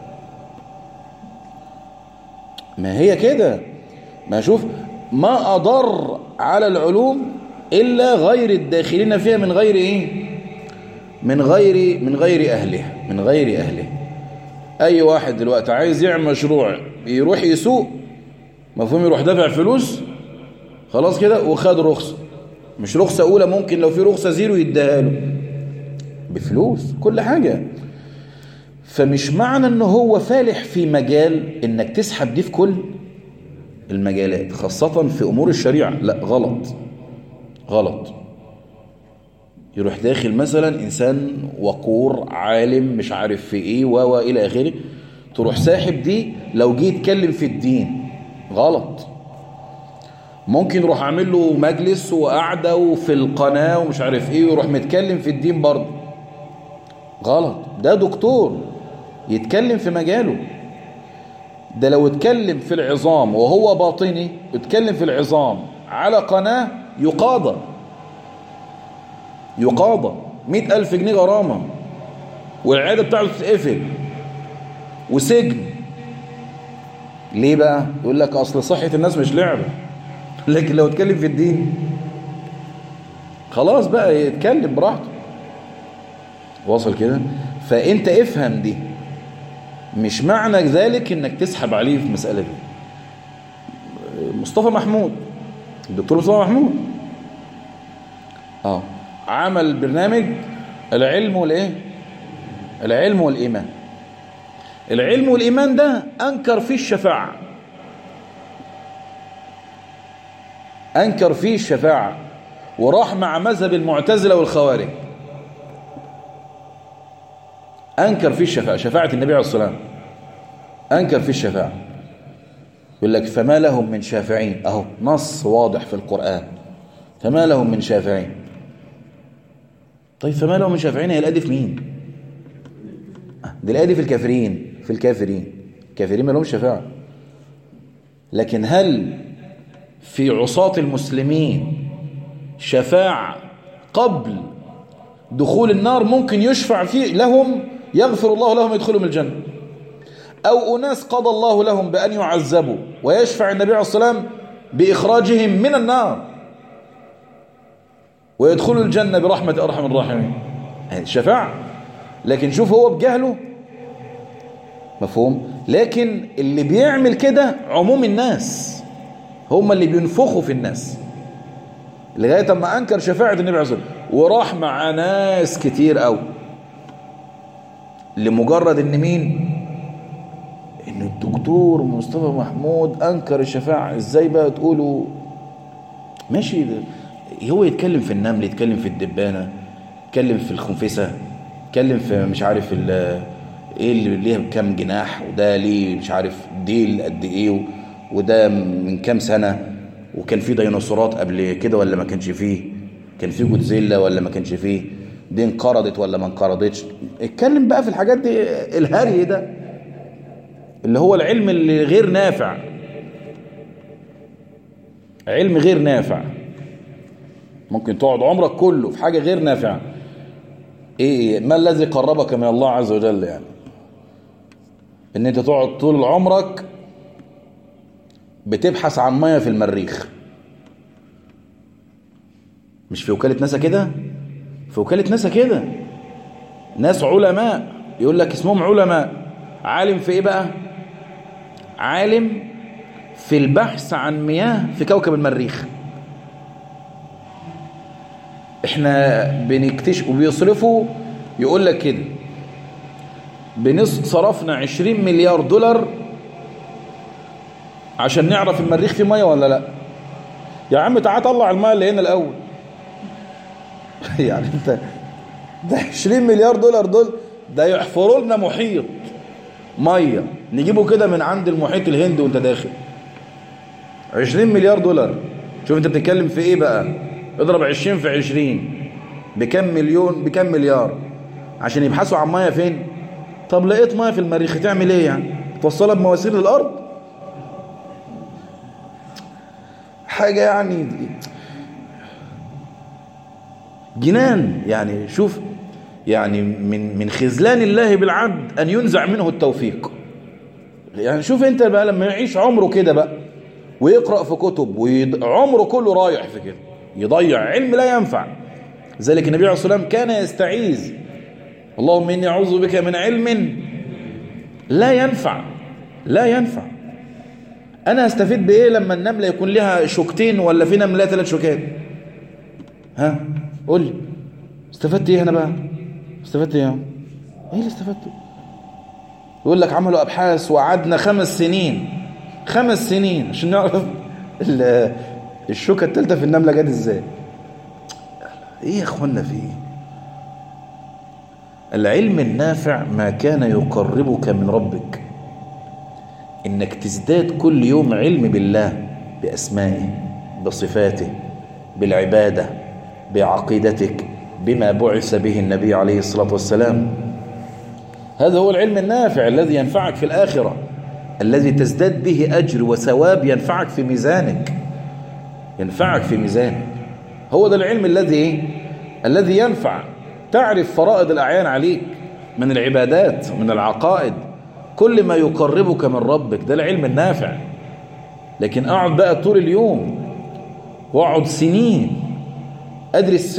ما هي كده. ما شوف، ما أضر على العلوم إلا غير الداخلين فيها من غير إيه؟ من غير من غير أهلها، من غير أهلها. أي واحد دلوقتي عايز يعمل مشروع يروح يسوق، مفهوم، يروح دافع فلوس خلاص كده وخد رخصة. مش رخصة أولى، ممكن لو في رخصة زيرو يديها له بفلوس كل حاجة. فمش معنى انه هو فالح في مجال انك تسحب دي في كل المجالات، خاصة في امور الشريعة. لا، غلط غلط. يروح داخل مثلا انسان وقور عالم مش عارف في ايه و الى اخره، تروح ساحب دي لو جه يتكلم في الدين. غلط. ممكن يروح عامل له مجلس وقعده وفي القناة ومش عارف ايه ويروح متكلم في الدين برضه. غلط. ده دكتور يتكلم في مجاله. ده لو اتكلم في العظام وهو باطني، اتكلم في العظام على قناة يقاضى يقاضى مئة ألف جنيه غرامة، والعيادة بتاعته تتقفل وسجن. ليه بقى؟ يقول لك أصل صحة الناس مش لعبة. لكن لو اتكلم في الدين خلاص بقى يتكلم براحته. واصل كده؟ فأنت افهم دي. مش معنى ذلك انك تسحب عليه في المسألة دي. مصطفى محمود، الدكتور مصطفى محمود اه عمل برنامج العلم والايه العلم والايمان. العلم والايمان ده انكر فيه الشفاعة، انكر فيه الشفاعة وراح مع مذهب المعتزلة والخوارج. انكر فيه الشفاعة، شفاعة النبي عليه الصلاة والسلام انكر فيه الشفاعة. يقول لك فما لهم من شافعين، اهو نص واضح في القرآن، فما لهم من شافعين. طيب فما لهم من شافعين هي الآية دي في مين؟ دي الآية دي في الكافرين، في الكافرين الكافرين ما لهمش شفاعة. لكن هل في عصاة المسلمين شفاعة قبل دخول النار ممكن يشفع فيه لهم يغفر الله لهم يدخلهم الجنة؟ أو أناس قضى الله لهم بأن يعذبوا ويشفع النبي عليه الصلاة والسلام بإخراجهم من النار ويدخلوا الجنة برحمة أرحم الراحمين، شفاعة. لكن شوف هو بجهله، مفهوم؟ لكن اللي بيعمل كده عموم الناس، هم اللي بينفخوا في الناس لغاية ما أنكر شفاعة النبي عليه الصلاة والسلام وراح مع ناس كتير أوي لمجرد إن مين؟ إن الدكتور مصطفى محمود أنكر الشفاعة. إزاي بقى تقولوا ماشي؟ هو يتكلم في النمل، يتكلم في الدبانة، يتكلم في الخنفسة، يتكلم في مش عارف ايه اللي ليه كام جناح، وده ليه مش عارف ديل قد ايه، وده من كام سنة، وكان في ديناصورات قبل كده ولا ما كانش فيه، كان في جودزيلا ولا ما كانش فيه، دي انقرضت ولا ما انقرضتش. اتكلم بقى في الحاجات دي الهري ده اللي هو العلم اللي غير نافع، علم غير نافع. ممكن تقعد عمرك كله في حاجة غير نافعة. ايه ما الذي قربك من الله عز وجل؟ يعني ان انت تقعد طول عمرك بتبحث عن مية في المريخ. مش في وكالة ناسا كده؟ في وكالة ناسا كده ناس علماء يقول لك اسمهم علماء. عالم في ايه بقى؟ عالم في البحث عن مياه في كوكب المريخ. احنا بنكتشف وبيصرفوا، يقول لك كده بنص صرفنا عشرين مليار دولار عشان نعرف المريخ فيه ميه ولا لا. يا عم تعال طلع الميه اللي هنا الاول. يعني انت ده عشرين مليار دولار دول ده يحفروا لنا محيط ميه نجيبه كده من عند المحيط الهندي وانت داخل. عشرين مليار دولار. شوف انت بتتكلم في ايه بقى؟ اضرب عشرين في عشرين بكم مليون، بكم مليار عشان يبحثوا عن ميه فين؟ طب لقيت ميه في المريخ تعمل ايه يعني؟ توصلها بمواسير للارض؟ حاجه يعني جنان. يعني شوف يعني من من خذلان الله بالعبد ان ينزع منه التوفيق. يعني شوف انت بقى لما يعيش عمره كده بقى ويقرأ في كتب وعمره كله رايح في كده يضيع علم لا ينفع. ذلك النبي عليه الصلاة والسلام كان يستعيذ اللهم إني أعوذ بك من علم لا ينفع. لا ينفع. أنا أستفيد بإيه لما النملة يكون لها شوكتين ولا في نملة ثلاث شوكات؟ ها قول لي استفدت إيه أنا بقى؟ استفدت إيه؟ إيه اللي استفدته؟ يقول لك عملوا أبحاث وقعدنا خمس سنين خمس سنين عشان نعرف الشوكة الثالثة في النملة جت إزاي. إيه يا أخوانا في إيه؟ العلم النافع ما كان يقربك من ربك، إنك تزداد كل يوم علم بالله، بأسمائه، بصفاته، بالعبادة، بعقيدتك، بما بعث به النبي عليه الصلاة والسلام. هذا هو العلم النافع الذي ينفعك في الآخرة، الذي تزداد به أجر وثواب، ينفعك في ميزانك، ينفعك في ميزانك. هو ده العلم الذي الذي ينفع. تعرف فرائض الأعيان عليك من العبادات ومن العقائد، كل ما يقربك من ربك، ده العلم النافع. لكن أقعد بقى طول اليوم وأقعد سنين أدرس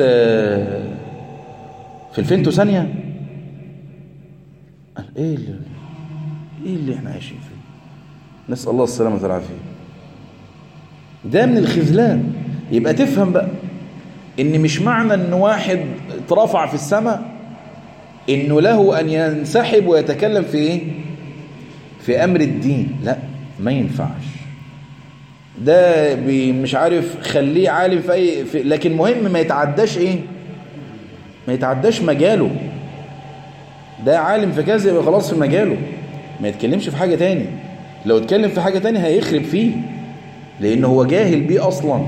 في الفينتو ثانية. إيه ايه اللي احنا عايشين فيه؟ نسأل الله السلامة والعافية. ده من الخذلان. يبقى تفهم بقى ان مش معنى ان واحد اترفع في السماء انه له ان ينسحب ويتكلم في ايه؟ في امر الدين. لا، ما ينفعش. ده مش عارف خليه عالم في اي في لكن مهم ما يتعداش ايه؟ ما يتعداش مجاله. ده عالم في كذا يبقى خلاص في مجاله، ما يتكلمش في حاجة تاني. لو اتكلم في حاجة تاني هيخرب فيه لأنه هو جاهل بيه أصلا.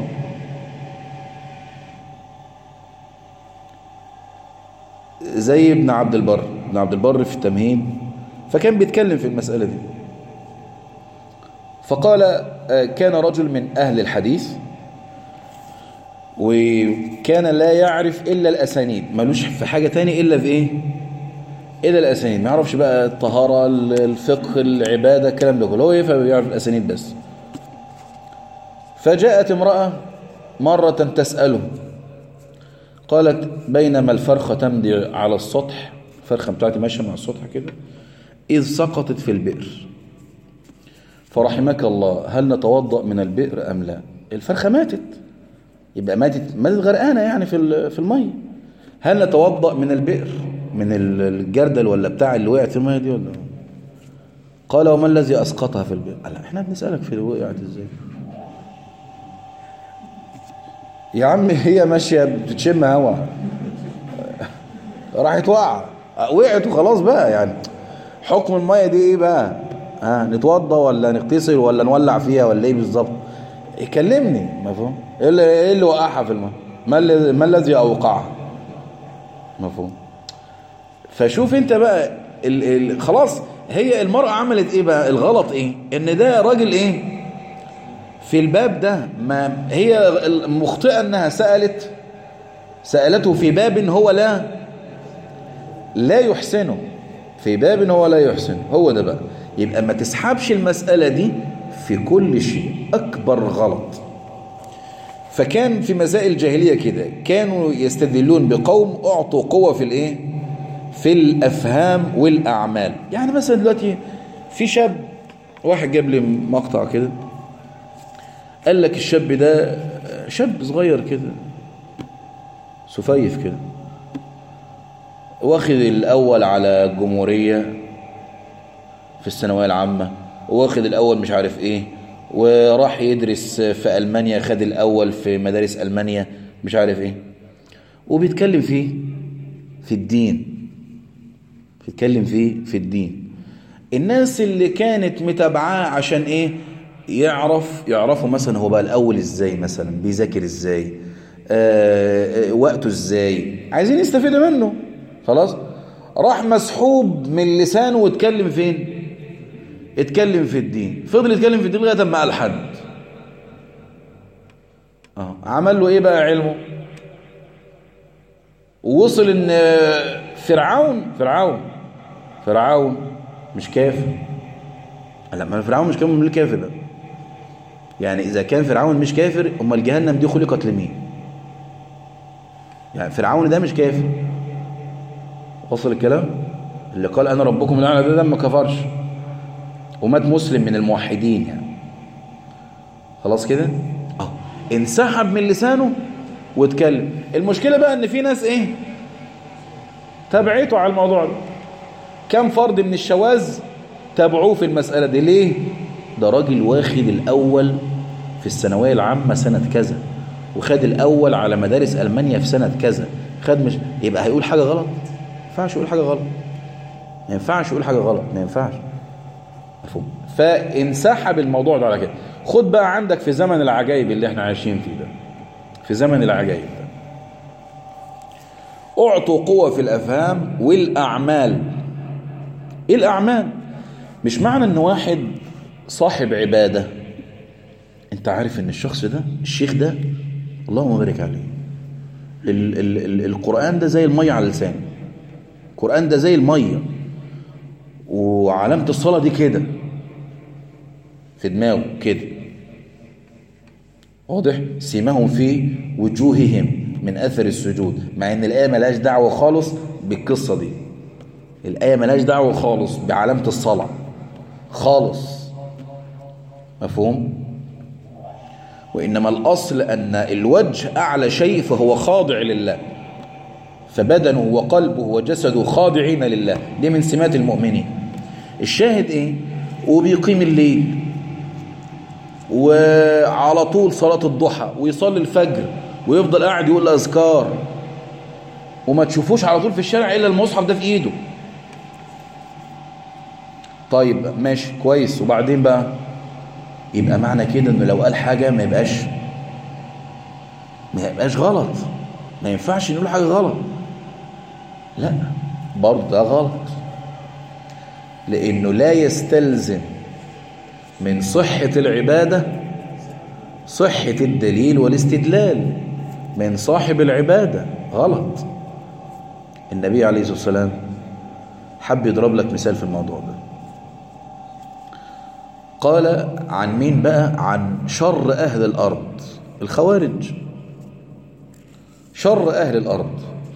زي ابن عبد البر ابن عبد البر في التمهيد، فكان بيتكلم في المسألة دي، فقال كان رجل من أهل الحديث وكان لا يعرف إلا الأسانيد، ملوش في حاجة تاني إلا في إيه؟ إلا الأسانيد. ما يعرفش بقى الطهارة، الفقه، العبادة، الكلام ده كله، هو يفهم يعرف الأسانيد بس. فجاءت امرأة مرة تسأله، قالت بينما الفرخة تمضي على السطح، الفرخة بتاعتي ماشية مع السطح كده، إذ سقطت في البئر، فرحمك الله هل نتوضأ من البئر أم لا؟ الفرخة ماتت، يبقى ماتت ماتت غرقانة يعني في في المية. هل نتوضأ من البئر، من الجردل ولا بتاع اللي وقعت في المية دي ولا؟ قال وما الذي أسقطها في البئر؟ قال احنا بنسألك في وقعت ازاي يا عم؟ هي ماشية بتشم هوا راحت وقع وقعت وخلاص بقى. يعني حكم المية دي ايه بقى؟ ها نتوضى ولا نغتسل ولا نولع فيها ولا ايه بالظبط؟ كلمني. مفهوم؟ ايه اللي, إيه اللي وقعها في الماء؟ ما الذي اوقعها؟ مفهوم؟ فشوف انت بقى ال ال خلاص هي المرأة عملت ايه بقى؟ الغلط ايه؟ ان ده راجل ايه في الباب ده، ما هي المخطئة انها سألت سألته في باب هو لا لا يحسنه، في باب هو لا يحسنه. هو ده بقى. يبقى ما تسحبش المسألة دي في كل شيء، أكبر غلط. فكان في مسائل الجاهلية كده، كانوا يستدلون بقوم أعطوا قوة في الإيه؟ في الأفهام والأعمال. يعني مثلا دلوقتي في شاب، واحد جاب لي مقطع كده، قال لك الشاب ده شاب صغير كده سفيف كده، واخد الأول على الجمهورية في الثانوية العامة، واخد الأول مش عارف إيه، وراح يدرس في ألمانيا، خد الأول في مدارس ألمانيا مش عارف إيه، وبيتكلم فيه في الدين، بيتكلم فيه في الدين. الناس اللي كانت متابعاه عشان إيه؟ يعرف يعرفوا مثلا هو بقى الأول إزاي، مثلا بيذاكر إزاي، آه وقته إزاي، عايزين يستفيدوا منه. خلاص راح مسحوب من لسانه واتكلم فين؟ اتكلم في الدين. فضل يتكلم في الدين لغايه ما قال حد اه عمل له ايه بقى علمه؟ ووصل ان فرعون فرعون فرعون مش كافر. لا، ما فرعون مش كافر، من الكافر ده يعني اذا كان فرعون مش كافر، امال جهنم دي خلقت لمين؟ يعني فرعون ده مش كافر. وصل الكلام؟ اللي قال انا ربكم الاعلى ده, ده ما كفرش ومات مسلم من الموحدين يعني. خلاص كده اه انسحب من لسانه واتكلم. المشكلة بقى ان في ناس ايه تابعته على الموضوع ده، كم فرد من الشواذ تابعوه في المسألة دي. ليه؟ ده راجل واخد الاول في الثانوية العامة سنة كذا، وخد الاول على مدارس ألمانيا في سنة كذا، خد مش يبقى هيقول حاجة غلط؟ ما ينفعش يقول حاجة غلط، ما ينفعش يقول حاجة غلط، ما ينفعش. مفهوم؟ فانسحب الموضوع ده على كده. خد بقى عندك في زمن العجائب اللي احنا عايشين فيه ده، في زمن العجائب ده اعطوا قوة في الافهام والاعمال. ايه الاعمال؟ مش معنى ان واحد صاحب عبادة انت عارف ان الشخص ده الشيخ ده اللهم بارك عليه، ال ال ال القرآن ده زي المية على لسانه، القرآن ده زي المية، وعلامة الصلاة دي كده في دماغه كده، واضح؟ سيماهم في وجوههم من أثر السجود. مع ان الآية ملاش دعوة خالص بالقصة دي، الآية ملاش دعوة خالص بعلامة الصلاة، خالص. مفهوم؟ وإنما الأصل أن الوجه أعلى شيء فهو خاضع لله، فبدنه وقلبه وجسده خاضعين لله، دي من سمات المؤمنين. الشاهد إيه؟ وبيقيم الليل وعلى طول صلاة الضحى ويصلي الفجر ويفضل قاعد يقول أذكار، وما تشوفوش على طول في الشارع إلا المصحف ده في إيده. طيب ماشي كويس، وبعدين بقى يبقى معنى كده إنه لو قال حاجة ما يبقاش ما يبقاش غلط، ما ينفعش نقول حاجة غلط، لا برضه ده غلط، لأنه لا يستلزم من صحة العبادة صحة الدليل والاستدلال من صاحب العبادة. غلط. النبي عليه الصلاة والسلام حب يضرب لك مثال في الموضوع ده. قال عن مين بقى؟ عن شر أهل الأرض، الخوارج، شر أهل الأرض،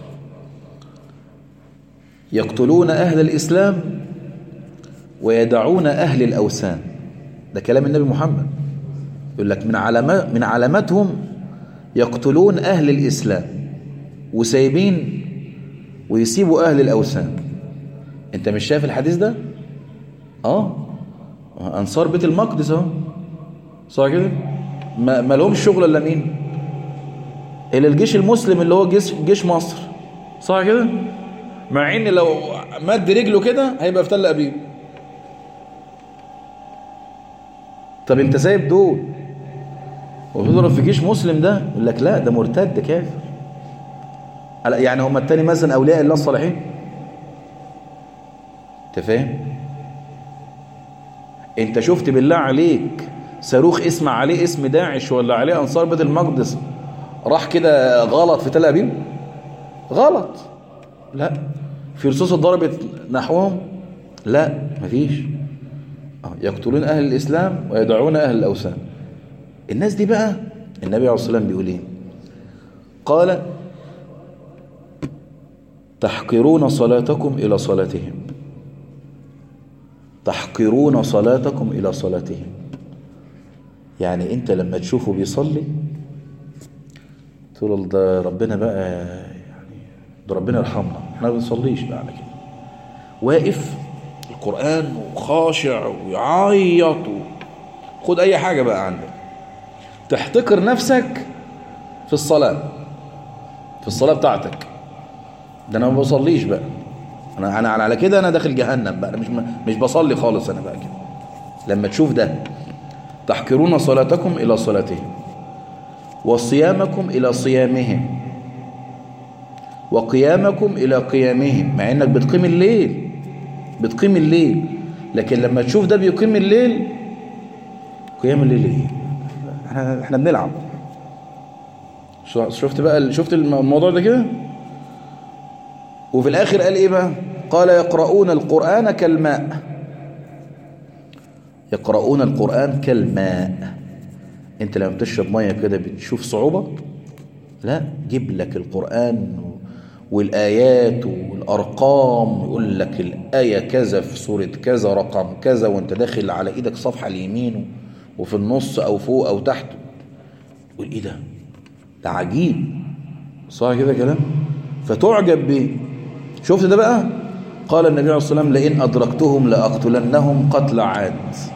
يقتلون أهل الإسلام ويدعون أهل الأوثان. ده كلام النبي محمد. يقول لك من علامات من علاماتهم يقتلون أهل الإسلام وسايبين ويسيبوا أهل الأوثان. أنت مش شايف الحديث ده؟ آه أنصار بيت المقدس أهو، صح كده؟ ما, ما لهمش شغل إلا مين؟ إلا الجيش المسلم اللي هو جيش, جيش مصر، صح كده؟ مع إن لو مد رجله كده هيبقى في تل أبيب. طب انت سايب دول وبتضرب في جيش مسلم؟ ده يقول لك لا ده مرتد كافر. يعني هم التاني مثلا اولياء الله الصالحين؟ انت فاهم؟ انت شفت بالله عليك صاروخ اسمع عليه اسم داعش ولا عليه انصار بيت المقدس راح كده غلط في تل ابيب؟ غلط. لا. في رصاصه ضربت نحوهم؟ لا مفيش. يقتلون أهل الإسلام ويدعون أهل الأوثان. الناس دي بقى النبي عليه الصلاة والسلام بيقول ايه؟ قال تحقرون صلاتكم إلى صلاتهم، تحقرون صلاتكم إلى صلاتهم. يعني أنت لما تشوفه بيصلي تقول ده ربنا بقى، يعني ده ربنا يرحمنا، احنا ما بنصليش بقى على كده، واقف القرآن وخاشع ويعيط، خد أي حاجة بقى عندك، تحتقر نفسك في الصلاة، في الصلاة بتاعتك. ده أنا ما بصليش بقى، أنا أنا على كده أنا داخل جهنم بقى، أنا مش مش بصلي خالص أنا بقى كده. لما تشوف ده تحقرون صلاتكم إلى صلاتهم وصيامكم إلى صيامهم وقيامكم إلى قيامهم، مع إنك بتقيم الليل، بتقيم الليل، لكن لما تشوف ده بيقيم الليل، قيام الليل ايه؟ احنا احنا بنلعب. شفت بقى، شفت الموضوع ده كده. وفي الاخر قال ايه بقى؟ قال يقرؤون القرآن كالماء، يقرؤون القرآن كالماء. انت لما بتشرب ميه كده بتشوف صعوبة؟ لا، جيب لك القرآن والآيات والأرقام، يقول لك الآية كذا في سورة كذا رقم كذا، وانت داخل على ايدك صفحة اليمين وفي النص او فوق او تحت، تقول ايه ده؟ ده عجيب، صح كده كلام؟ فتعجب بيه. شفت ده بقى؟ قال النبي عليه الصلاة والسلام لئن أدركتهم لأقتلنهم قتل عاد.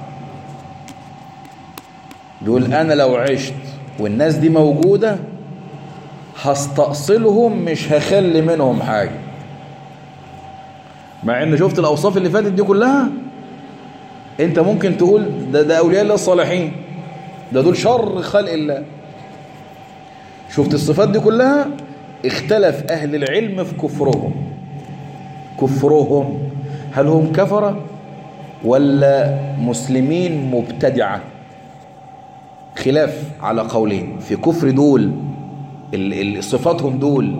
بيقول أنا لو عشت والناس دي موجودة هستأصلهم، مش هخلي منهم حاجة. مع ان شفت الأوصاف اللي فاتت دي كلها، انت ممكن تقول ده, ده أولياء الله الصالحين، ده دول شر خلق الله. شفت الصفات دي كلها، اختلف أهل العلم في كفرهم. كفرهم هل هم كفرة ولا مسلمين مبتدعة؟ خلاف على قولين في كفر دول، صفاتهم دول.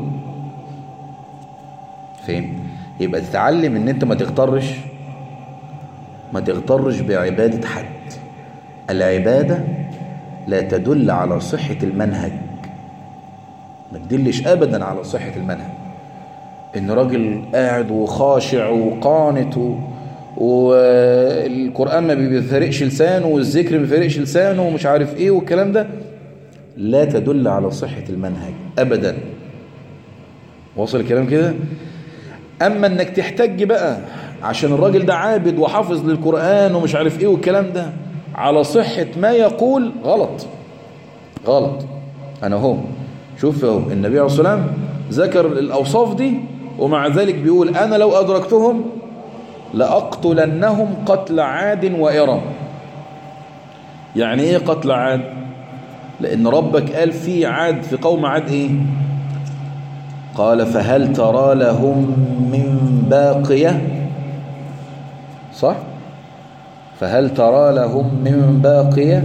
فهم؟ يبقى تتعلم ان انت ما تغترش ما تغترش بعبادة حد. العبادة لا تدل على صحة المنهج، ما تدلش ابدا على صحة المنهج. ان راجل قاعد وخاشع وقانت والقرآن ما بيفرقش لسانه والذكر ما بيفرقش لسانه ومش عارف ايه والكلام ده، لا تدل على صحة المنهج أبدا. وصل الكلام كده؟ أما أنك تحتج بقى عشان الراجل ده عابد وحافظ للقرآن ومش عارف ايه والكلام ده على صحة ما يقول، غلط غلط. أنا هو شوف اهو النبي عليه الصلاة والسلام ذكر الأوصاف دي ومع ذلك بيقول أنا لو أدركتهم لأقتلنهم قتل عاد وإرم. يعني ايه قتل عاد؟ لأن ربك قال في عاد في قوم عاد ايه؟ قال فهل ترى لهم من باقية؟ صح؟ فهل ترى لهم من باقية؟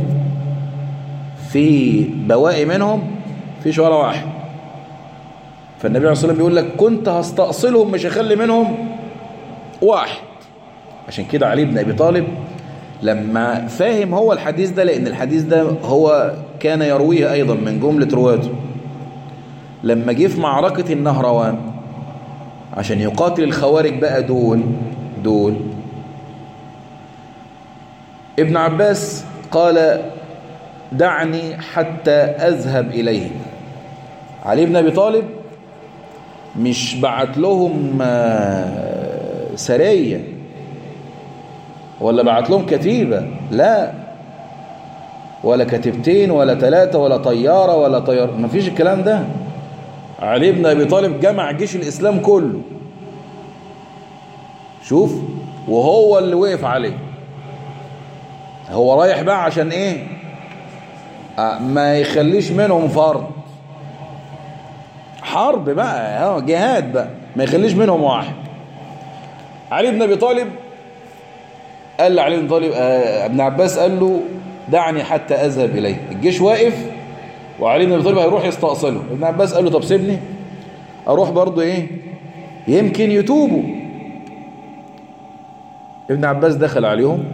في بواقي منهم فيش ولا واحد. فالنبي عليه الصلاة والسلام بيقول لك كنت هستأصلهم مش هخلي منهم واحد. عشان كده علي بن أبي طالب لما فاهم هو الحديث ده، لأن الحديث ده هو كان يرويه أيضا من جملة رواته، لما جه في معركة النهروان عشان يقاتل الخوارج بقى دول دول ابن عباس قال دعني حتى أذهب إليه. علي بن أبي طالب مش بعت لهم سرية ولا بعت لهم كتيبة، لا، ولا كتيبتين ولا ثلاثة ولا طيارة ولا طيار، مفيش الكلام ده. علي بن أبي طالب جمع جيش الإسلام كله، شوف، وهو اللي وقف عليه. هو رايح بقى عشان ايه؟ ما يخليش منهم فرد، حرب بقى، جهاد بقى، ما يخليش منهم واحد. علي بن أبي طالب قال لعلي بن طالب آه ابن عباس قال له دعني حتى أذهب إليه. الجيش واقف وعلي بن أبي طالب هيروح يستأصله. ابن عباس قال له طب سيبني أروح برضو إيه، يمكن يتوبوا. ابن عباس دخل عليهم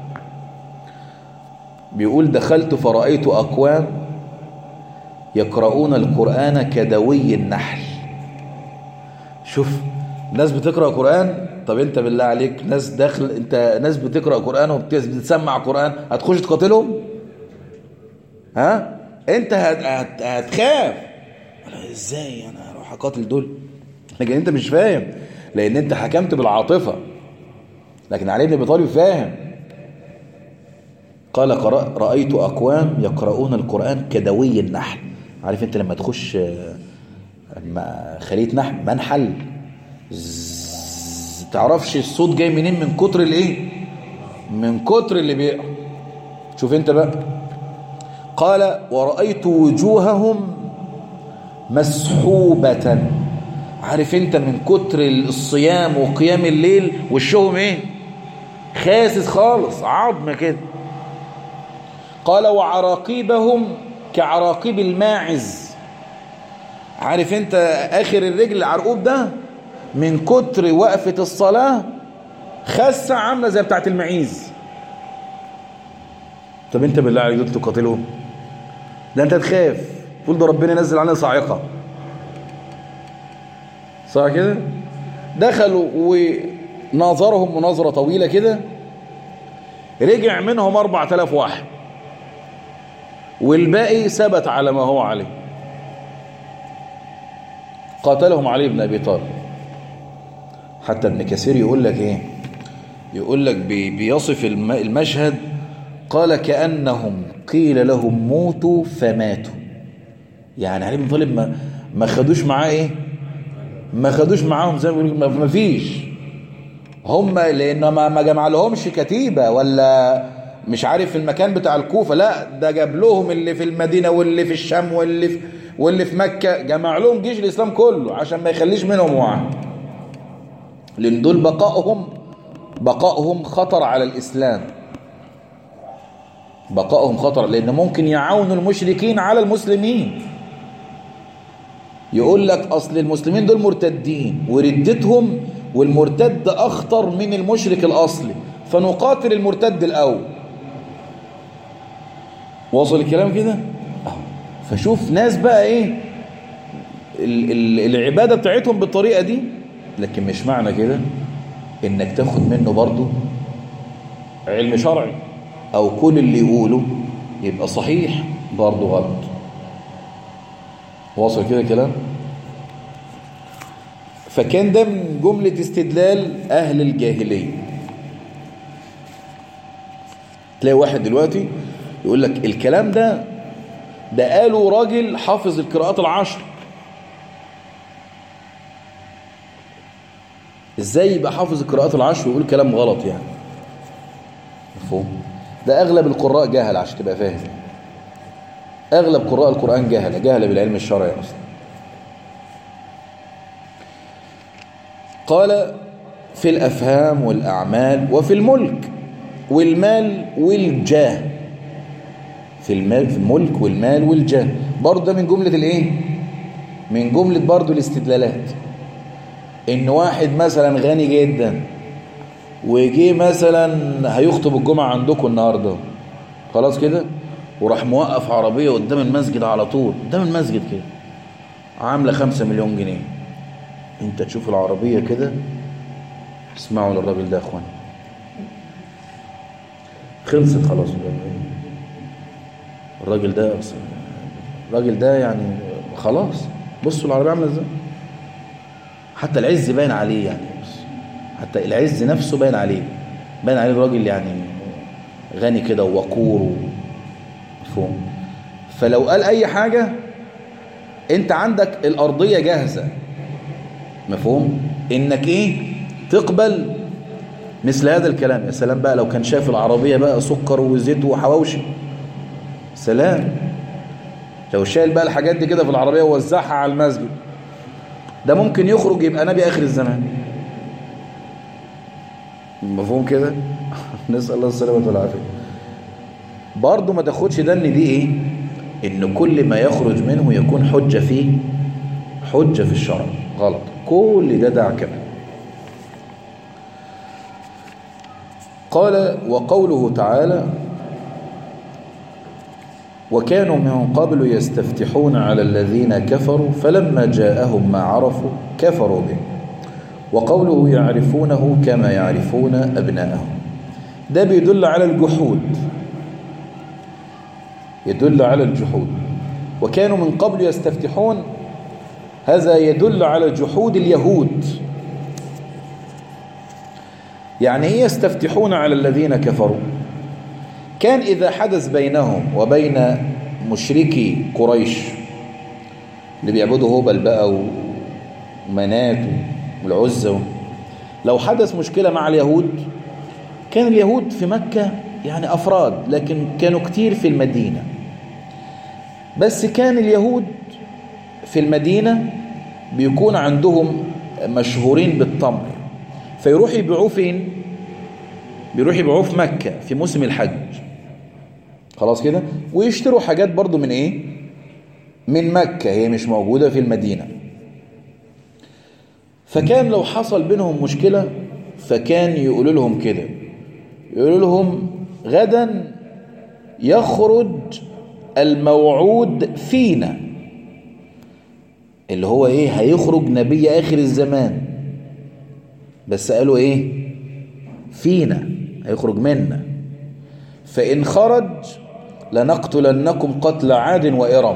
بيقول دخلت فرأيت أقوام يقرؤون القرآن كدوي النحل. شوف ناس بتقرأ قرآن، طب انت بالله عليك ناس داخل، انت ناس بتقرأ قرآن وبتسمع قرآن هتخش تقاتلهم؟ ها؟ انت هت هت هتخاف ازاي انا اروح اقاتل دول؟ لكن انت مش فاهم لان انت حكمت بالعاطفة. لكن علي بن ابي طالب فاهم. قال رأيت أقوام يقرؤون القرآن كدوي النحل. عارف انت لما تخش خلية نحل منحل تعرفش الصوت جاي منين من كتر الايه، من كتر اللي بيقرأ. شوف انت بقى. قال ورأيت وجوههم مسحوبة. عارف انت من كتر الصيام وقيام الليل وشهم ايه، خاسس خالص، عظم كده. قال وعراقيبهم كعراقيب الماعز. عارف انت اخر الرجل العرقوب ده من كتر وقفة الصلاة خاسة عاملة زي بتاعت المعيز. طب انت بالله عليك دول تقاتلهم؟ ده انت تخاف تقول ده ربنا ينزل علينا صاعقة، صح كده؟ دخلوا وناظرهم مناظرة طويلة كده، رجع منهم أربعة آلاف واحد والباقي ثبت على ما هو عليه. قاتلهم علي بن أبي طالب. حتى ابن كثير يقول لك ايه، يقول لك بي بيصف المشهد، قال كأنهم قيل لهم موتوا فماتوا. يعني علي بن طالب ما, ما خدوش معاه ايه، ما خدوش معاهم زي ما بيقولوا ما فيش هم، لانه ما, ما جمع لهمش كتيبة ولا مش عارف في المكان بتاع الكوفة، لا ده جاب لهم اللي في المدينة واللي في الشام واللي في واللي في مكة، جمع لهم جيش الإسلام كله عشان ما يخليش منهم واحد. لأن دول بقائهم بقائهم خطر على الإسلام، بقائهم خطر، لأن ممكن يعاونوا المشركين على المسلمين. يقول لك أصل المسلمين دول مرتدين وردتهم، والمرتد أخطر من المشرك الأصلي، فنقاتل المرتد الأول. وصل الكلام كده؟ فشوف ناس بقى ايه ال ال العبادة بتاعتهم بالطريقة دي. لكن مش معنى كده انك تاخد منه برضو علم شرعي، او كل اللي يقوله يبقى صحيح برضو غلط. واصل كده كلام؟ فكان ده من جملة استدلال اهل الجاهلية. تلاقي واحد دلوقتي يقول لك الكلام ده ده قالوا راجل حافظ القراءات العشر. ازاي يبقى حافظ القراءات العشر ويقول كلام غلط يعني؟ مفهوم؟ ده اغلب القراء جهل، عشان تبقى فاهم. اغلب قراء القرآن جهل جهل بالعلم الشرعي اصلا. قال في الافهام والاعمال وفي الملك والمال والجاه. في المال في الملك والمال والجاه برضه ده من جملة الايه؟ من جملة برضه الاستدلالات. ان واحد مثلا غني جدا وجي مثلا هيخطب الجمعة عندكم النهاردة، خلاص كده، وراح موقف عربية قدام المسجد على طول، قدام المسجد كده، عاملة خمسة مليون جنيه. انت تشوف العربية كده، اسمعوا للراجل ده يا اخوان، خلصت خلاص. الراجل ده الراجل ده يعني خلاص. بصوا العربية عاملة ازاي، حتى العز باين عليه يعني، حتى العز نفسه باين عليه، باين عليه الراجل يعني غني كده ووقور. مفهوم؟ فلو قال اي حاجة انت عندك الارضية جاهزة، مفهوم، انك ايه تقبل مثل هذا الكلام. يا سلام بقى لو كان شايف العربية بقى سكر وزيت وحواوشي، سلام. لو شايل بقى الحاجات دي كده في العربية ووزعها على المسجد، ده ممكن يخرج يبقى نبي آخر الزمان. مفهوم كده؟ نسأل الله السلامة والعافية. برضه ما تاخدش ده ان دي ايه، ان كل ما يخرج منه يكون حجة فيه، حجة في الشرع. غلط، كل ده دع كده. قال وقوله تعالى وكانوا من قبل يستفتحون على الذين كفروا فلما جاءهم ما عرفوا كفروا به. وقوله يعرفونه كما يعرفون أبناءهم، ده بيدل على الجحود، يدل على الجحود. وكانوا من قبل يستفتحون، هذا يدل على جحود اليهود. يعني ايه يستفتحون على الذين كفروا؟ كان إذا حدث بينهم وبين مشركي قريش اللي بيعبدوا هبل بقى ومنات والعزة، لو حدث مشكلة مع اليهود، كان اليهود في مكة يعني أفراد، لكن كانوا كتير في المدينة. بس كان اليهود في المدينة بيكون عندهم مشهورين بالتمر، فيروح يبيعوه فين؟ بيروح يبيعوه في مكة في موسم الحج، خلاص كده، ويشتروا حاجات برضو من ايه؟ من مكة، هي مش موجودة في المدينة. فكان لو حصل بينهم مشكلة فكان يقولوا لهم كده، يقولوا لهم غدا يخرج الموعود فينا، اللي هو ايه؟ هيخرج نبي آخر الزمان، بس قالوا ايه؟ فينا، هيخرج منا. فإن خرج لنقتلنكم قتل عاد وإرم.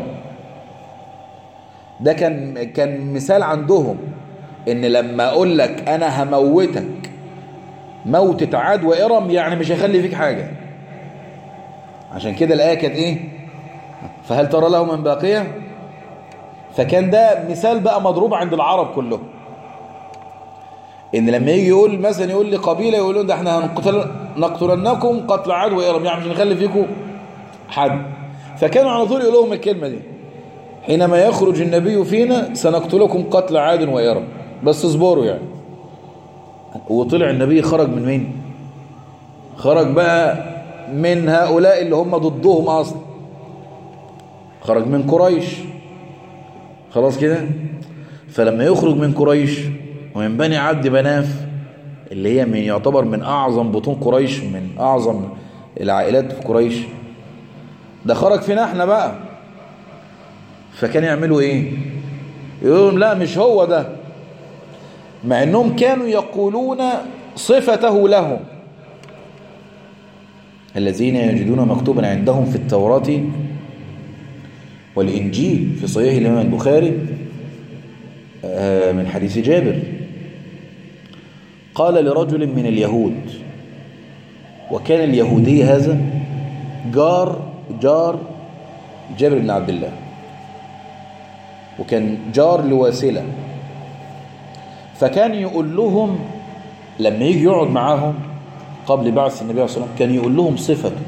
ده كان كان مثال عندهم، ان لما اقول لك انا هموتك موتة عاد وإرم يعني مش هيخلي فيك حاجة. عشان كده الآية كانت ايه؟ فهل ترى له من باقية؟ فكان ده مثال بقى مضروب عند العرب كلهم، ان لما يجي يقول مثلا، يقول لي قبيلة يقولوا ده احنا هنقتل نقتلنكم قتل عاد وإرم، يعني مش هنخلي فيكم حد. فكانوا على طول يقولوا لهم الكلمة دي، حينما يخرج النبي فينا سنقتلكم قتل عاد وإرم، بس اصبروا يعني. وطلع النبي خرج من مين؟ خرج بقى من هؤلاء اللي هم ضدهم اصلا، خرج من قريش، خلاص كده. فلما يخرج من قريش ومن بني عبد مناف اللي هي من يعتبر من اعظم بطون قريش، من اعظم العائلات في قريش، ده خرج فينا احنا بقى. فكان يعملوا ايه؟ يقولون لا مش هو ده، مع انهم كانوا يقولون صفته لهم الذين يجدون مكتوبا عندهم في التوراة والإنجيل في صحيح الإمام البخاري من حديث جابر قال لرجل من اليهود، وكان اليهودي هذا جار جار جابر بن عبد الله، وكان جار لواسلة، فكان يقول لهم لما يجي يقعد معاهم قبل بعث النبي عليه الصلاة والسلام كان يقول لهم صفته،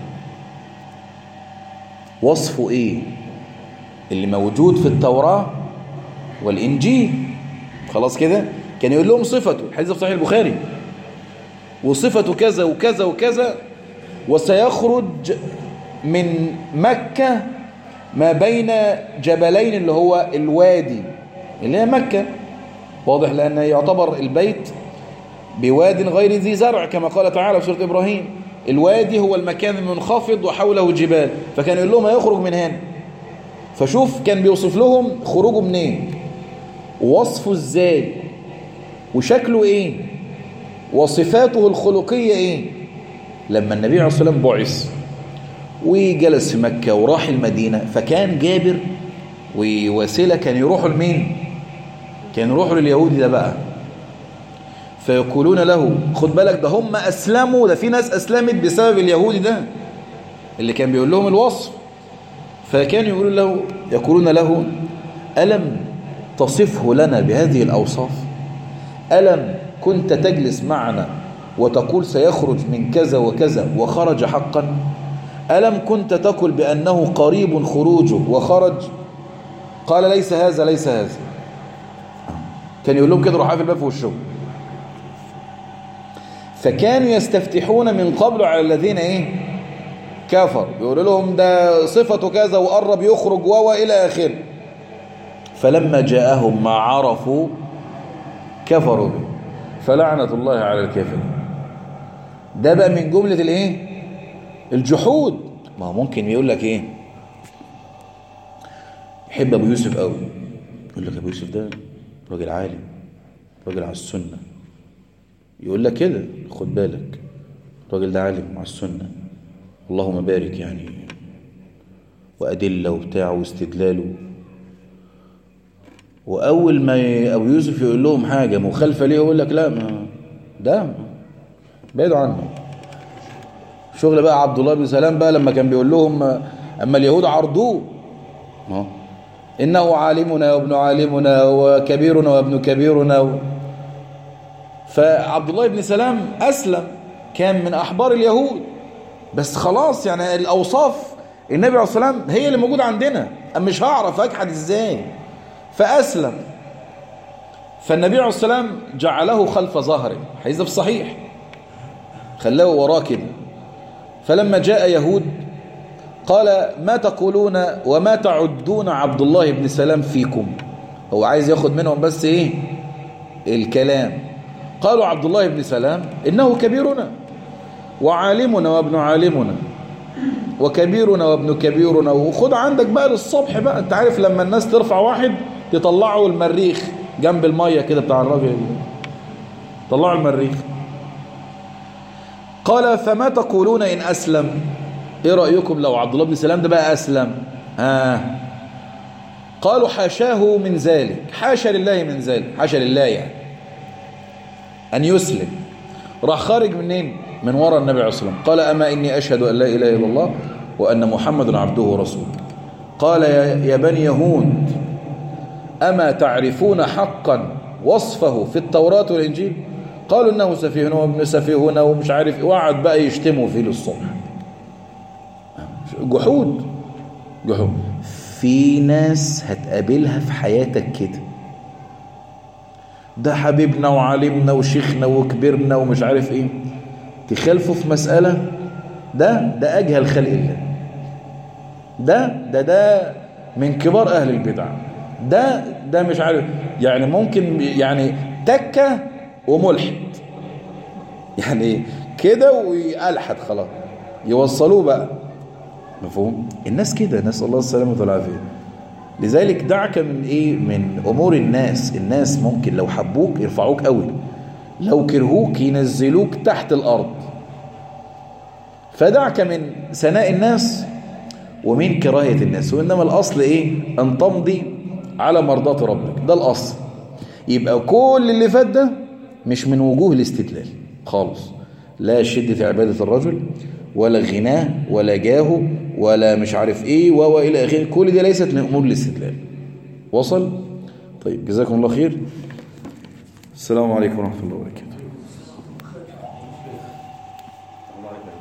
وصفه ايه اللي موجود في التوراة والإنجيل، خلاص كده كان يقول لهم صفته، الحديث في صحيح البخاري، وصفته كذا وكذا وكذا، وسيخرج من مكة ما بين جبلين اللي هو الوادي اللي هي مكة، واضح لأن يعتبر البيت بواد غير ذي زرع كما قال تعالى في سورة إبراهيم، الوادي هو المكان المنخفض وحوله جبال، فكان يقول لهم هيخرج من هنا. فشوف كان بيوصف لهم خروجه منين، ووصفه ازاي، وشكله ايه، وصفاته الخلقية ايه. لما النبي عليه الصلاة والسلام بعث وجلس في مكة وراح المدينة، فكان جابر وواسلة كان يروحوا لمين؟ كان يروحوا لليهودي ده بقى، فيقولون له خد بالك ده هم أسلموا، ده في ناس أسلمت بسبب اليهودي ده اللي كان بيقول لهم الوصف. فكان يقولون له يقولون له ألم تصفه لنا بهذه الأوصاف؟ ألم كنت تجلس معنا وتقول سيخرج من كذا وكذا وخرج حقا؟ ألم كنت تقول بأنه قريب خروجه وخرج؟ قال ليس هذا ليس هذا. كان يقول لهم كده روحوا في الباب في وشهم. فكانوا يستفتحون من قبل على الذين ايه كفر، يقولوا لهم ده صفته كذا وقرب يخرج وهو الى اخره. فلما جاءهم ما عرفوا كفروا به فلعنة الله على الكافرين. ده بقى من جملة الايه الجحود. ما هو ممكن يقول لك ايه، يحب ابو يوسف قوي، يقول لك ابو يوسف ده راجل عالم، راجل على السنة، يقول لك كده خد بالك الراجل ده عالم على السنة اللهم بارك يعني، وأدلة وبتاع واستدلاله. وأول ما أبو يوسف يقول لهم حاجة مخالفة ليه يقول لك لا ما ده بعيدوا عنه. شغل بقى عبد الله بن سلام بقى لما كان بيقول لهم أما اليهود عرضوه إنه عالمنا وابن عالمنا وكبيرنا وابن كبيرنا و... فعبد الله بن سلام أسلم، كان من أحبار اليهود، بس خلاص يعني الأوصاف النبي عليه الصلاة والسلام هي اللي موجودة عندنا، أم مش هعرف أجحد إزاي، فأسلم. فالنبي عليه الصلاة والسلام جعله خلف ظهره، حديث في الصحيح، خلاه وراه كده. فلما جاء يهود قال ما تقولون وما تعدون عبد الله بن سلام فيكم، هو عايز ياخد منهم بس إيه الكلام. قالوا عبد الله بن سلام إنه كبيرنا وعالمنا وابن عالمنا وكبيرنا وابن كبيرنا، وخد عندك بقى للصبح بقى، انت عارف لما الناس ترفع واحد يطلعوا المريخ جنب المية كده بتاع الراجل، طلعوا المريخ. قال فما تقولون إن أسلم، ايه رأيكم لو عبد الله بن سلام ده بقى أسلم؟ آه. قالوا حاشاه من ذلك، حاشا لله من ذلك، حاشا لله يعني أن يسلم. راح خارج منين؟ من وراء النبي عليه الصلاة والسلام. قال أما إني أشهد أن لا إله إلا الله وأن محمد عبده ورسوله. قال يا بني يهود أما تعرفون حقا وصفه في التوراة والإنجيل؟ قالوا إنه سفيهنا وابن سفيهنا ومش عارف، وقعد بقى يشتموا فيه للصبح. جحود جحود. في ناس هتقابلها في حياتك كده، ده حبيبنا وعالمنا وشيخنا وكبرنا ومش عارف ايه، تخالفه في مسألة، ده ده أجهل خلق الله، ده ده ده من كبار أهل البدع، ده ده مش عارف يعني، ممكن يعني تكة وملحد يعني كده ويلحد خلاص يوصلوه بقى، مفهوم؟ الناس كده، نسأل الله السلامة والعافية. لذلك دعك من ايه، من امور الناس. الناس ممكن لو حبوك يرفعوك قوي، لو كرهوك ينزلوك تحت الأرض. فدعك من ثناء الناس ومن كراهية الناس، وإنما الأصل إيه؟ أن تمضي على مرضاة ربك، ده الأصل. يبقى كل اللي فات ده مش من وجوه الاستدلال خالص، لا شدة عبادة الرجل ولا غناه ولا جاهه ولا مش عارف ايه وإلى آخره، كل دي ليست من أمور الاستدلال. وصل؟ طيب جزاكم الله خير. السلام عليكم ورحمة الله وبركاته.